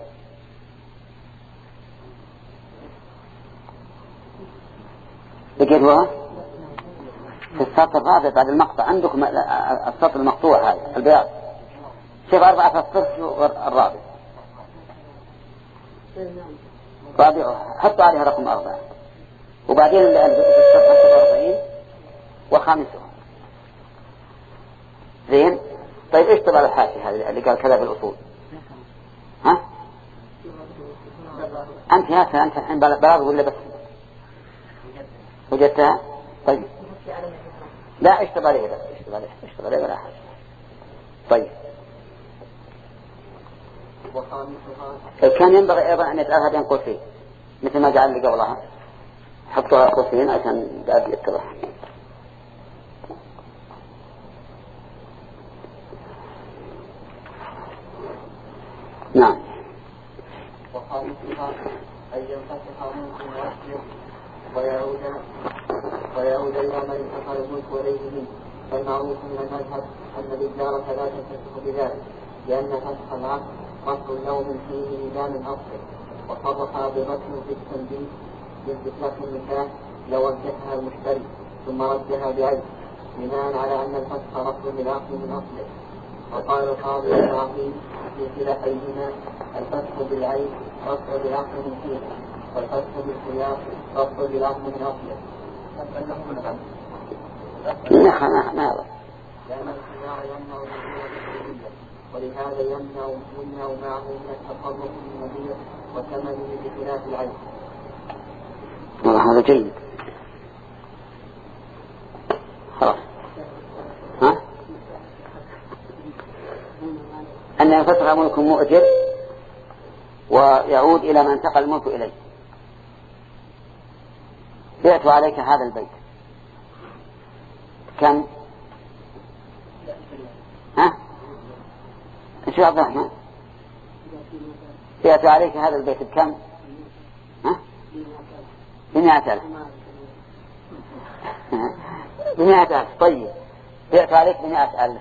لقيتوها في السطر الرابع بعد المقطع عندكم السطر المقطوع هذا البياض. شوف 4 السطر الرابع رابعها حطوا عليها رقم 4. وبعدين في الصفحة 47 وخامسها. زين. طيب ايش طبع الحاشي هذا اللي قال كذا في الأصول؟ ها؟ أنت يا أنت الحين بلاغ ولا بس وجدتها؟ طيب لا اشتغل عليه بس اشتغل عليه ولا حاجة. طيب كان ينبغي أيضا أن يتأخذ بين قوسين مثل ما جعل لي قولها حطوها قوسين عشان بعد يتضح. نعم. وخامسها أن ينفتح ملك ويسلم ويعود إلى من انتقل الملك إليه منه. فالمعروف من المذهب أن الإجارة لا تنفتح بذلك لأن فتح العقد رفع له من حينه لا من أصله. وصرح برسم في التنبيه باستثناء النكاح لو وجهها المشتري ثم ردها بعين بناء على أن الفتح رفع للعقد من أصله. وقال القاضي العظيم في خلافيهما الفتح بالعين رفع بالعقد من حينه والفتح بالخلاف رفع بالعقد من أصله. لأن الخيار يمنع الرجوع ولهذا يمنع معه من التصرف من المبيع وثمنه بخلاف العين. والله هذا جيد. خلاص. ها؟ أن ينفتح ملك مؤجر ويعود إلى من انتقل الملك إليه. بعت عليك هذا البيت كم؟ ها؟ شو عبد الرحمن؟ بعت عليك هذا البيت بكم؟ ها؟ 100,000. 100,000. طيب بعت عليك 100,000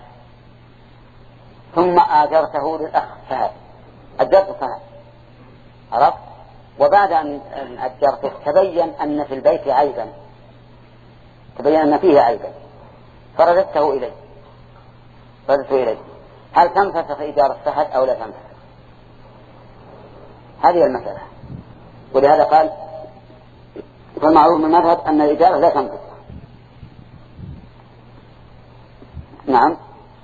ثم آجرته للأخ فهد أجرته فهد عرفت. وبعد أن أجرته تبين أن في البيت عيبا تبين أن فيه عيبا فرددته إليه هل تنفسخ إجارة فهد أو لا تنفسخ؟ هذه المسألة. ولهذا قال فالمعروف من المذهب أن الإجارة لا تنفسخ. نعم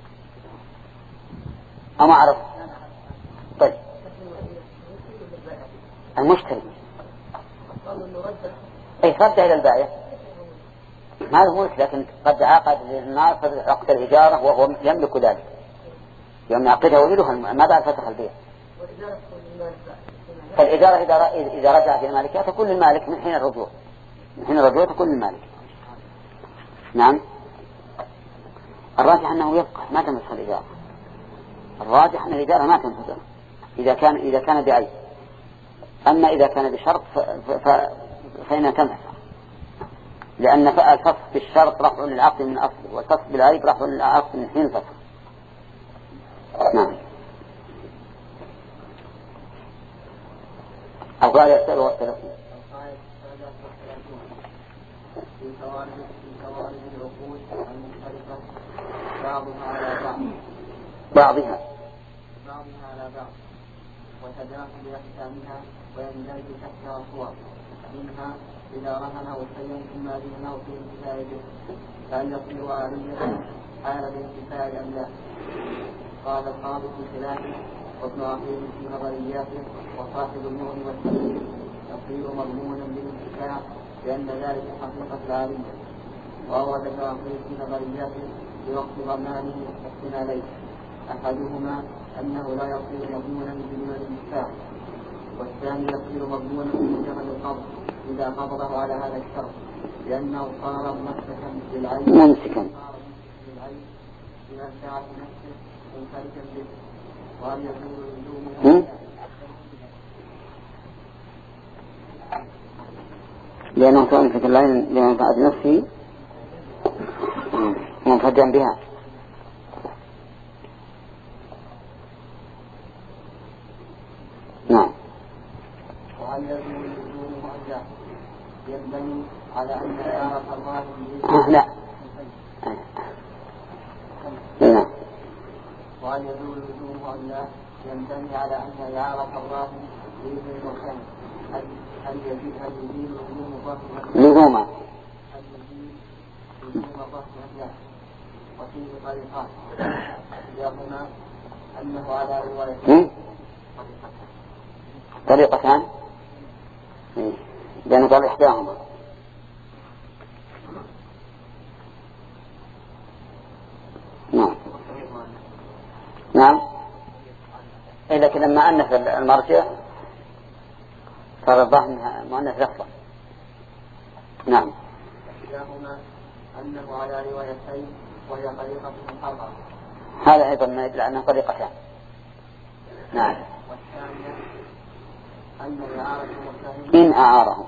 أما أعرف. طيب المشتري أي رد إلى البائع ما هو ملك لكن قد عقد للناصر عقد الإجارة وهو يملك ذلك يوم يعقدها ولده ما بعد فتح البيع. فالإجارة إذا رجعت إلى مالكها تكون للمالك من حين الرجوع تكون للمالك. نعم. الراجح أنه يبقى ما تنفسخ الإجارة. الراجح أن الإجارة ما تنفسخ إذا كان بعيب. أما إذا كان بشرط فإنها تنفسخ لأن الفسخ بالشرط رفع للعقد من أصله والفسخ بالعيب رفع للعقد من حين الفسخ. نعم. الغاية 37. بعضها على بعض وتداخل بأحكامها ويندرج تحتها صور منها إذا رهنه شيئا ثم أذنه في الانتفاع به فهل يصير عارية حال الانتفاع أم لا؟ قال القاضي في خلافه وابن عقيل في نظرياته وصاحب النور والتفسير يصير مضمونا بالانتفاع لأن ذلك حقيقة العارية. وأورد ابن عقيل في نظرياته بوقت ضمانه احتمالين أحدهما أنه لا يصير مضمونا بدون الانتفاع والثاني يصير مضمونا بمجرد القبض إذا قبضه على هذا الشرط لأنه صار ممسكا للعين إذا ساعة نفسه منفردا به وأن يكون لزومه لأنه تنفذ العين لمنفعة نفسه منفردا بها. نعم. وأن يكون لزومه أرجع ينبني على أن إعارة الراهن لا. نعم. وأن يزول لزومه أم لا ينبني على أن إعارة الراهن بإذن المكان هل يزيل لزوم الراهن لزوما هل يزيل لزوم الراهن أم لا؟ وفيه طريقان إحداهما أنه على رواية طريقتان لأنه قال إحداهما. نعم. نعم. لكن لما أنف المرجع صار الظاهر مؤنث لفظا. نعم. إحداهما أنه على روايتين وهي طريقة محررة. هذا أيضا ما يدل أنها طريقتان. نعم. والثانية أن إعارة المتهم إن أعاره.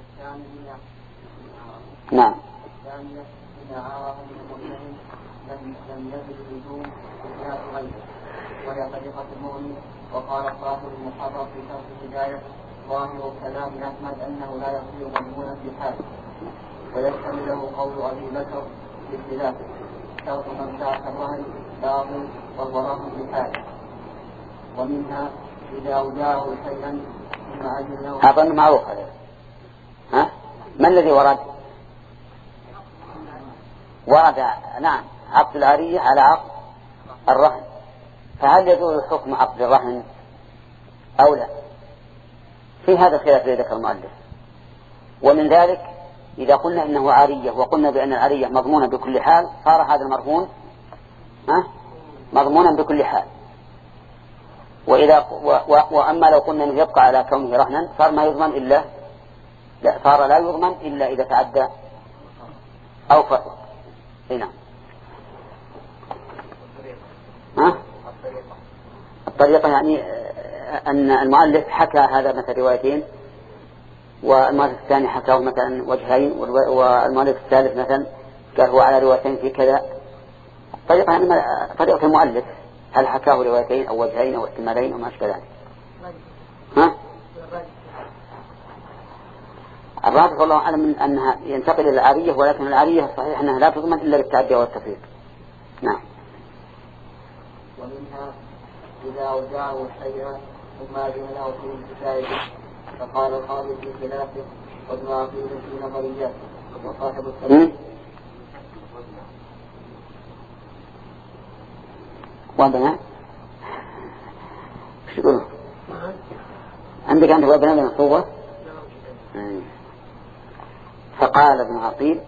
نعم. الثانية إن أعاره المتهم لم يجد لزوم إثبات غيره وهي طريقة المؤمن. وقال صاحب المحرر في شرح الهداية ظاهر كلام أحمد أنه لا يصير مضمونا في حال ويشتمل له قول أبي بكر بخلافه شرط من ساعة الرهن باطل وهو رهن في حال. ومنها إذا أودعه شيئا ثم أجل له أظن معروف هذا. ها؟ ما الذي ورد؟ ورد نعم عقد العارية على عقد الرهن. فهل يدور حكم عقد الرهن أو لا؟ في هذا الخلاف الذي ذكر المؤلف. ومن ذلك إذا قلنا إنه عارية وقلنا بأن العارية مضمونة بكل حال صار هذا المرهون مضمونا بكل حال. وأما لو قلنا أنه يبقى على كونه رهنا صار ما يضمن إلا صار لا يضمن إلا إذا تعدى أو فرق. هنا الطريقة يعني أن المؤلف حكى هذا مثل روايتين والمؤلف الثاني حكاه مثلا وجهين والمؤلف الثالث مثلا قال هو على روايتين في كذا. طريقة يعني طريقة المؤلف هل حكاه روايتين أو وجهين أو احتمالين أو ما أشبه ذلك. الراجح والله أعلم أنها ينتقل إلى العارية ولكن العارية صحيح أنها لا تضمن إلا بالتعدي والتفريق. نعم. ومنها إذا أودعه شيئا ثم أذن له في انتفاعه فقال القاضي في خلافه وابن عقيل في نظرياته وصاحب السبيل وابناء ايش يقولون؟ عندك أنت وابناء منصوبة. فقال ابن عقيل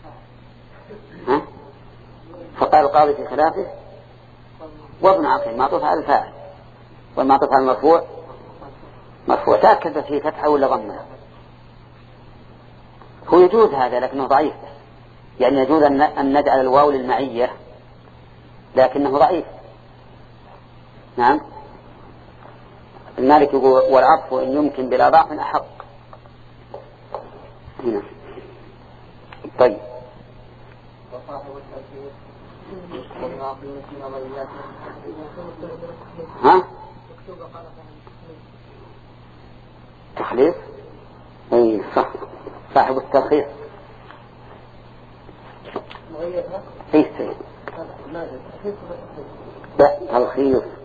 فقال القاضي في خلافه وابن عقيل معطوف على الفاعل والمعطوف على المرفوع مرفوع. تأكد في فتحة ولا ضمه. هو يجوز هذا لكنه ضعيف يعني يجوز أن نجعل الواو للمعية لكنه ضعيف. نعم. المالك يقول والعطف إن يمكن بلا ضعف أحق. هنا طيب. وصاحب التفسير وابن عقيل في نظرياته تخليص. اي صح صاحب التلخيص تلخيص